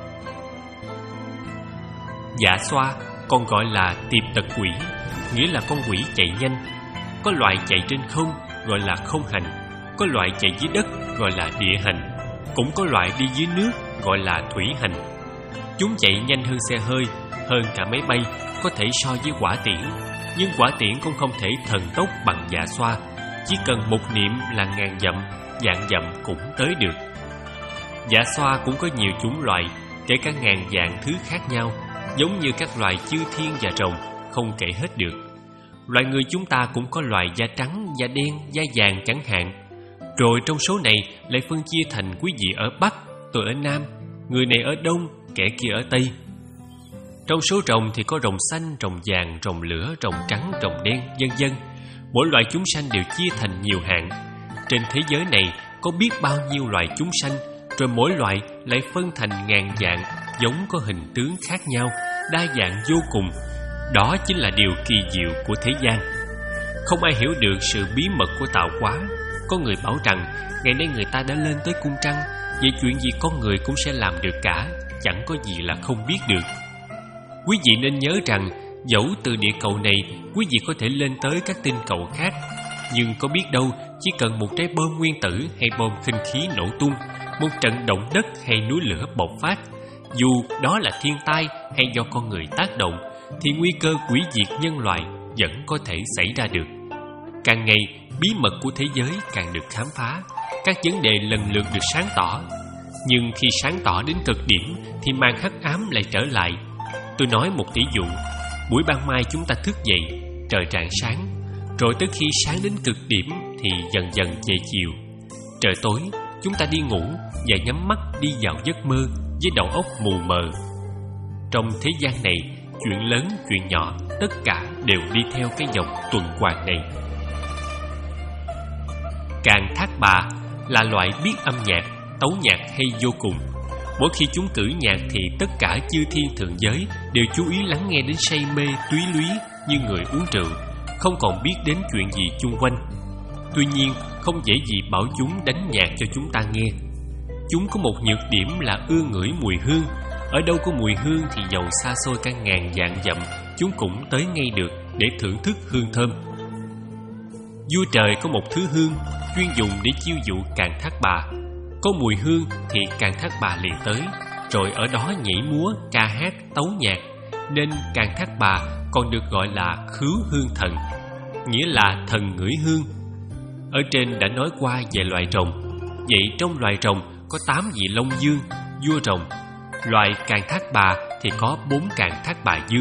Dạ xoa còn gọi là tiềm tật quỷ, nghĩa là con quỷ chạy nhanh. Có loại chạy trên không gọi là không hành, có loại chạy dưới đất gọi là địa hành, cũng có loại đi dưới nước gọi là thủy hành. Chúng chạy nhanh hơn xe hơi, hơn cả máy bay, có thể so với hỏa tiễn. Nhưng hỏa tiễn cũng không thể thần tốc bằng dạ xoa, chỉ cần một niệm là ngàn dặm, vạn dặm cũng tới được. Dạ xoa cũng có nhiều chủng loại, kể cả ngàn vạn thứ khác nhau, giống như các loài chư thiên và rồng, không kể hết được. Loài người chúng ta cũng có loài da trắng, da đen, da vàng chẳng hạn. Rồi trong số này lại phân chia thành quý vị ở Bắc, tôi ở Nam, người này ở Đông, kẻ kia ở Tây. Trong số rồng thì có rồng xanh, rồng vàng, rồng lửa, rồng trắng, rồng đen, vân vân. Mỗi loài chúng sanh đều chia thành nhiều hạng. Trên thế giới này có biết bao nhiêu loài chúng sanh, rồi mỗi loài lại phân thành ngàn dạng, giống có hình tướng khác nhau, đa dạng vô cùng. Đó chính là điều kỳ diệu của thế gian. Không ai hiểu được sự bí mật của tạo hóa. Có người bảo rằng ngày nay người ta đã lên tới cung trăng, vậy chuyện gì con người cũng sẽ làm được cả, chẳng có gì là không biết được. Quý vị nên nhớ rằng dẫu từ địa cầu này quý vị có thể lên tới các tinh cầu khác, nhưng có biết đâu chỉ cần một trái bom nguyên tử hay bom khinh khí nổ tung, một trận động đất hay núi lửa bộc phát, dù đó là thiên tai hay do con người tác động, thì nguy cơ hủy diệt nhân loại vẫn có thể xảy ra được. Càng ngày, bí mật của thế giới càng được khám phá, các vấn đề lần lượt được sáng tỏ. Nhưng khi sáng tỏ đến cực điểm thì màn hắc ám lại trở lại. Tôi nói một tỷ dụ. Buổi ban mai chúng ta thức dậy, trời rạng sáng, rồi tới khi sáng đến cực điểm thì dần dần về chiều. Trời tối, chúng ta đi ngủ và nhắm mắt đi vào giấc mơ với đầu óc mù mờ. Trong thế gian này, chuyện lớn, chuyện nhỏ, tất cả đều đi theo cái dòng tuần hoàn này. Càng Thác Bà là loại biết âm nhạc, tấu nhạc hay vô cùng. Mỗi khi chúng cử nhạc thì tất cả chư thiên thượng giới đều chú ý lắng nghe đến say mê, túy lúy như người uống rượu, không còn biết đến chuyện gì chung quanh. Tuy nhiên, không dễ gì bảo chúng đánh nhạc cho chúng ta nghe. Chúng có một nhược điểm là ưa ngửi mùi hương. Ở đâu có mùi hương thì dầu xa xôi cả ngàn vạn dặm, chúng cũng tới ngay được để thưởng thức hương thơm. Vua trời có một thứ hương chuyên dùng để chiêu dụ Càng Thác Bà. Có mùi hương thì Càng Thác Bà liền tới, rồi ở đó nhảy múa, ca hát, tấu nhạc, nên Càng Thác Bà còn được gọi là khứu hương thần, nghĩa là thần ngửi hương. Ở trên đã nói qua về loài rồng. Vậy trong loài rồng có tám vị Long Dương, vua rồng. Loài Càn Thác Bà thì có bốn Càn Thác Bà Dương.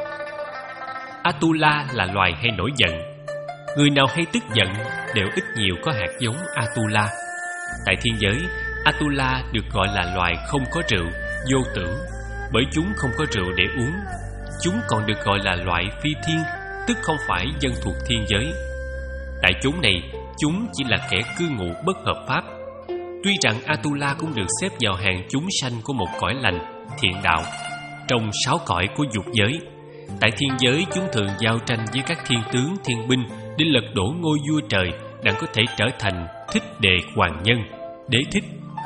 Atula là loài hay nổi giận. Người nào hay tức giận đều ít nhiều có hạt giống Atula. Tại thiên giới, Atula được gọi là loài không có rượu, vô tưởng, bởi chúng không có rượu để uống. Chúng còn được gọi là loại phi thiên, tức không phải dân thuộc thiên giới. Tại chốn này, chúng chỉ là kẻ cư ngụ bất hợp pháp. Tuy rằng Atula cũng được xếp vào hàng chúng sanh của một cõi lành, thiện đạo, trong sáu cõi của dục giới. Tại thiên giới, chúng thường giao tranh với các thiên tướng, thiên binh để lật đổ ngôi vua trời, đặng có thể trở thành thích đề hoàng nhân, đế thích.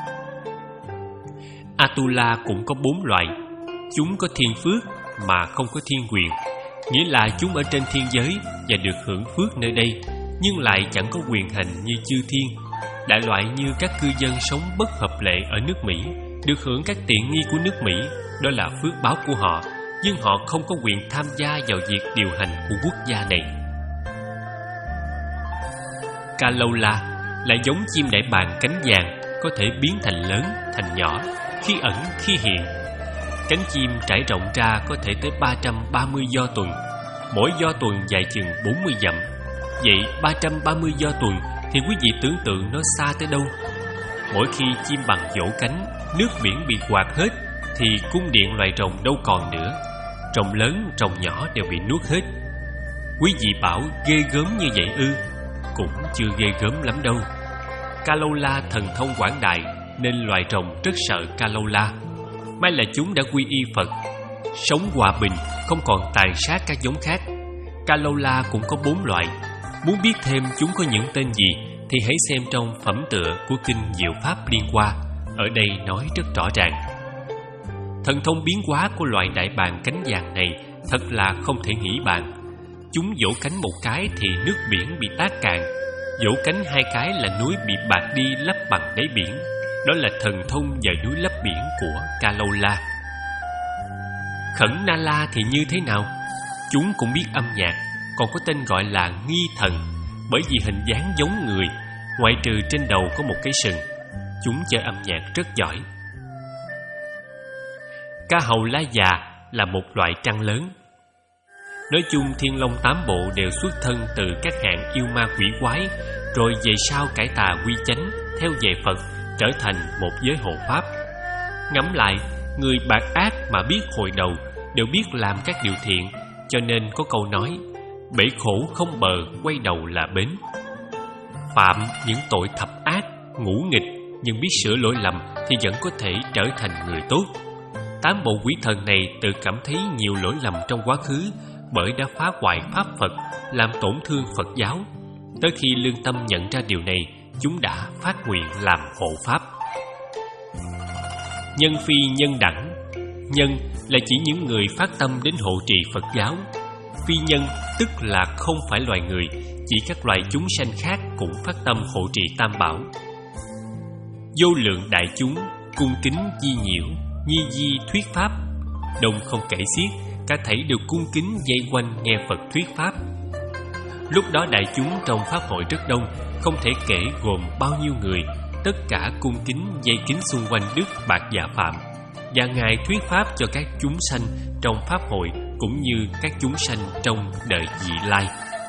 Atula cũng có bốn loại. Chúng có thiên phước mà không có thiên quyền, nghĩa là chúng ở trên thiên giới và được hưởng phước nơi đây, nhưng lại chẳng có quyền hành như chư thiên. Đại loại như các cư dân sống bất hợp lệ ở nước Mỹ, được hưởng các tiện nghi của nước Mỹ, đó là phước báo của họ, nhưng họ không có quyền tham gia vào việc điều hành của quốc gia này. Kalola là giống chim đại bàng cánh vàng, có thể biến thành lớn, thành nhỏ, khi ẩn, khi hiện. Cánh chim trải rộng ra có thể tới ba trăm ba mươi do tuần, mỗi do tuần dài chừng bốn mươi dặm. Vậy ba trăm ba mươi do tuần thì quý vị tưởng tượng nó xa tới đâu? Mỗi khi chim bằng vỗ cánh, nước biển bị quạt hết, thì cung điện loài rồng đâu còn nữa. Rồng lớn, rồng nhỏ đều bị nuốt hết. Quý vị bảo ghê gớm như vậy ư? Cũng chưa ghê gớm lắm đâu. Kalola thần thông quảng đại, nên loài rồng rất sợ Kalola. May là chúng đã quy y Phật, sống hòa bình, không còn tàn sát các giống khác. Kalola cũng có bốn loại. Muốn biết thêm chúng có những tên gì thì hãy xem trong phẩm tựa của kinh Diệu Pháp Liên Hoa. Ở đây nói rất rõ ràng. Thần thông biến hóa của loài đại bàng cánh vàng này thật là không thể nghĩ bàn. Chúng vỗ cánh một cái thì nước biển bị tát cạn, vỗ cánh hai cái là núi bị bạt đi lấp bằng đáy biển. Đó là thần thông dời núi lấp biển của Kalola. Khẩn Nala thì như thế nào? Chúng cũng biết âm nhạc, còn có tên gọi là nghi thần, bởi vì hình dáng giống người, ngoại trừ trên đầu có một cái sừng. Chúng chơi âm nhạc rất giỏi. Ca hầu lá già là một loại trăng lớn. Nói chung Thiên Long tám bộ đều xuất thân từ các hạng yêu ma quỷ quái, rồi về sau cải tà quy chánh, theo về Phật, trở thành một giới hộ pháp. Ngẫm lại, người bạc ác mà biết hồi đầu đều biết làm các điều thiện, cho nên có câu nói bể khổ không bờ, quay đầu là bến. Phạm những tội thập ác, ngũ nghịch, nhưng biết sửa lỗi lầm thì vẫn có thể trở thành người tốt. Tám bộ quỷ thần này tự cảm thấy nhiều lỗi lầm trong quá khứ, bởi đã phá hoại pháp Phật, làm tổn thương Phật giáo. Tới khi lương tâm nhận ra điều này, chúng đã phát nguyện làm hộ pháp. Nhân phi nhân đẳng. Nhân là chỉ những người phát tâm đến hộ trì Phật giáo. Phi nhân tức là không phải loài người, chỉ các loài chúng sanh khác cũng phát tâm hộ trì Tam Bảo. Vô lượng đại chúng cung kính di nhiễu, nhi di thuyết pháp, đông không kể xiết, cả thảy đều cung kính dây quanh nghe Phật thuyết pháp. Lúc đó đại chúng trong pháp hội rất đông, không thể kể gồm bao nhiêu người, tất cả cung kính dây kính xung quanh Đức Bạc Dạ Phạm, và Ngài thuyết pháp cho các chúng sanh trong pháp hội cũng như các chúng sanh trong đời vị lai.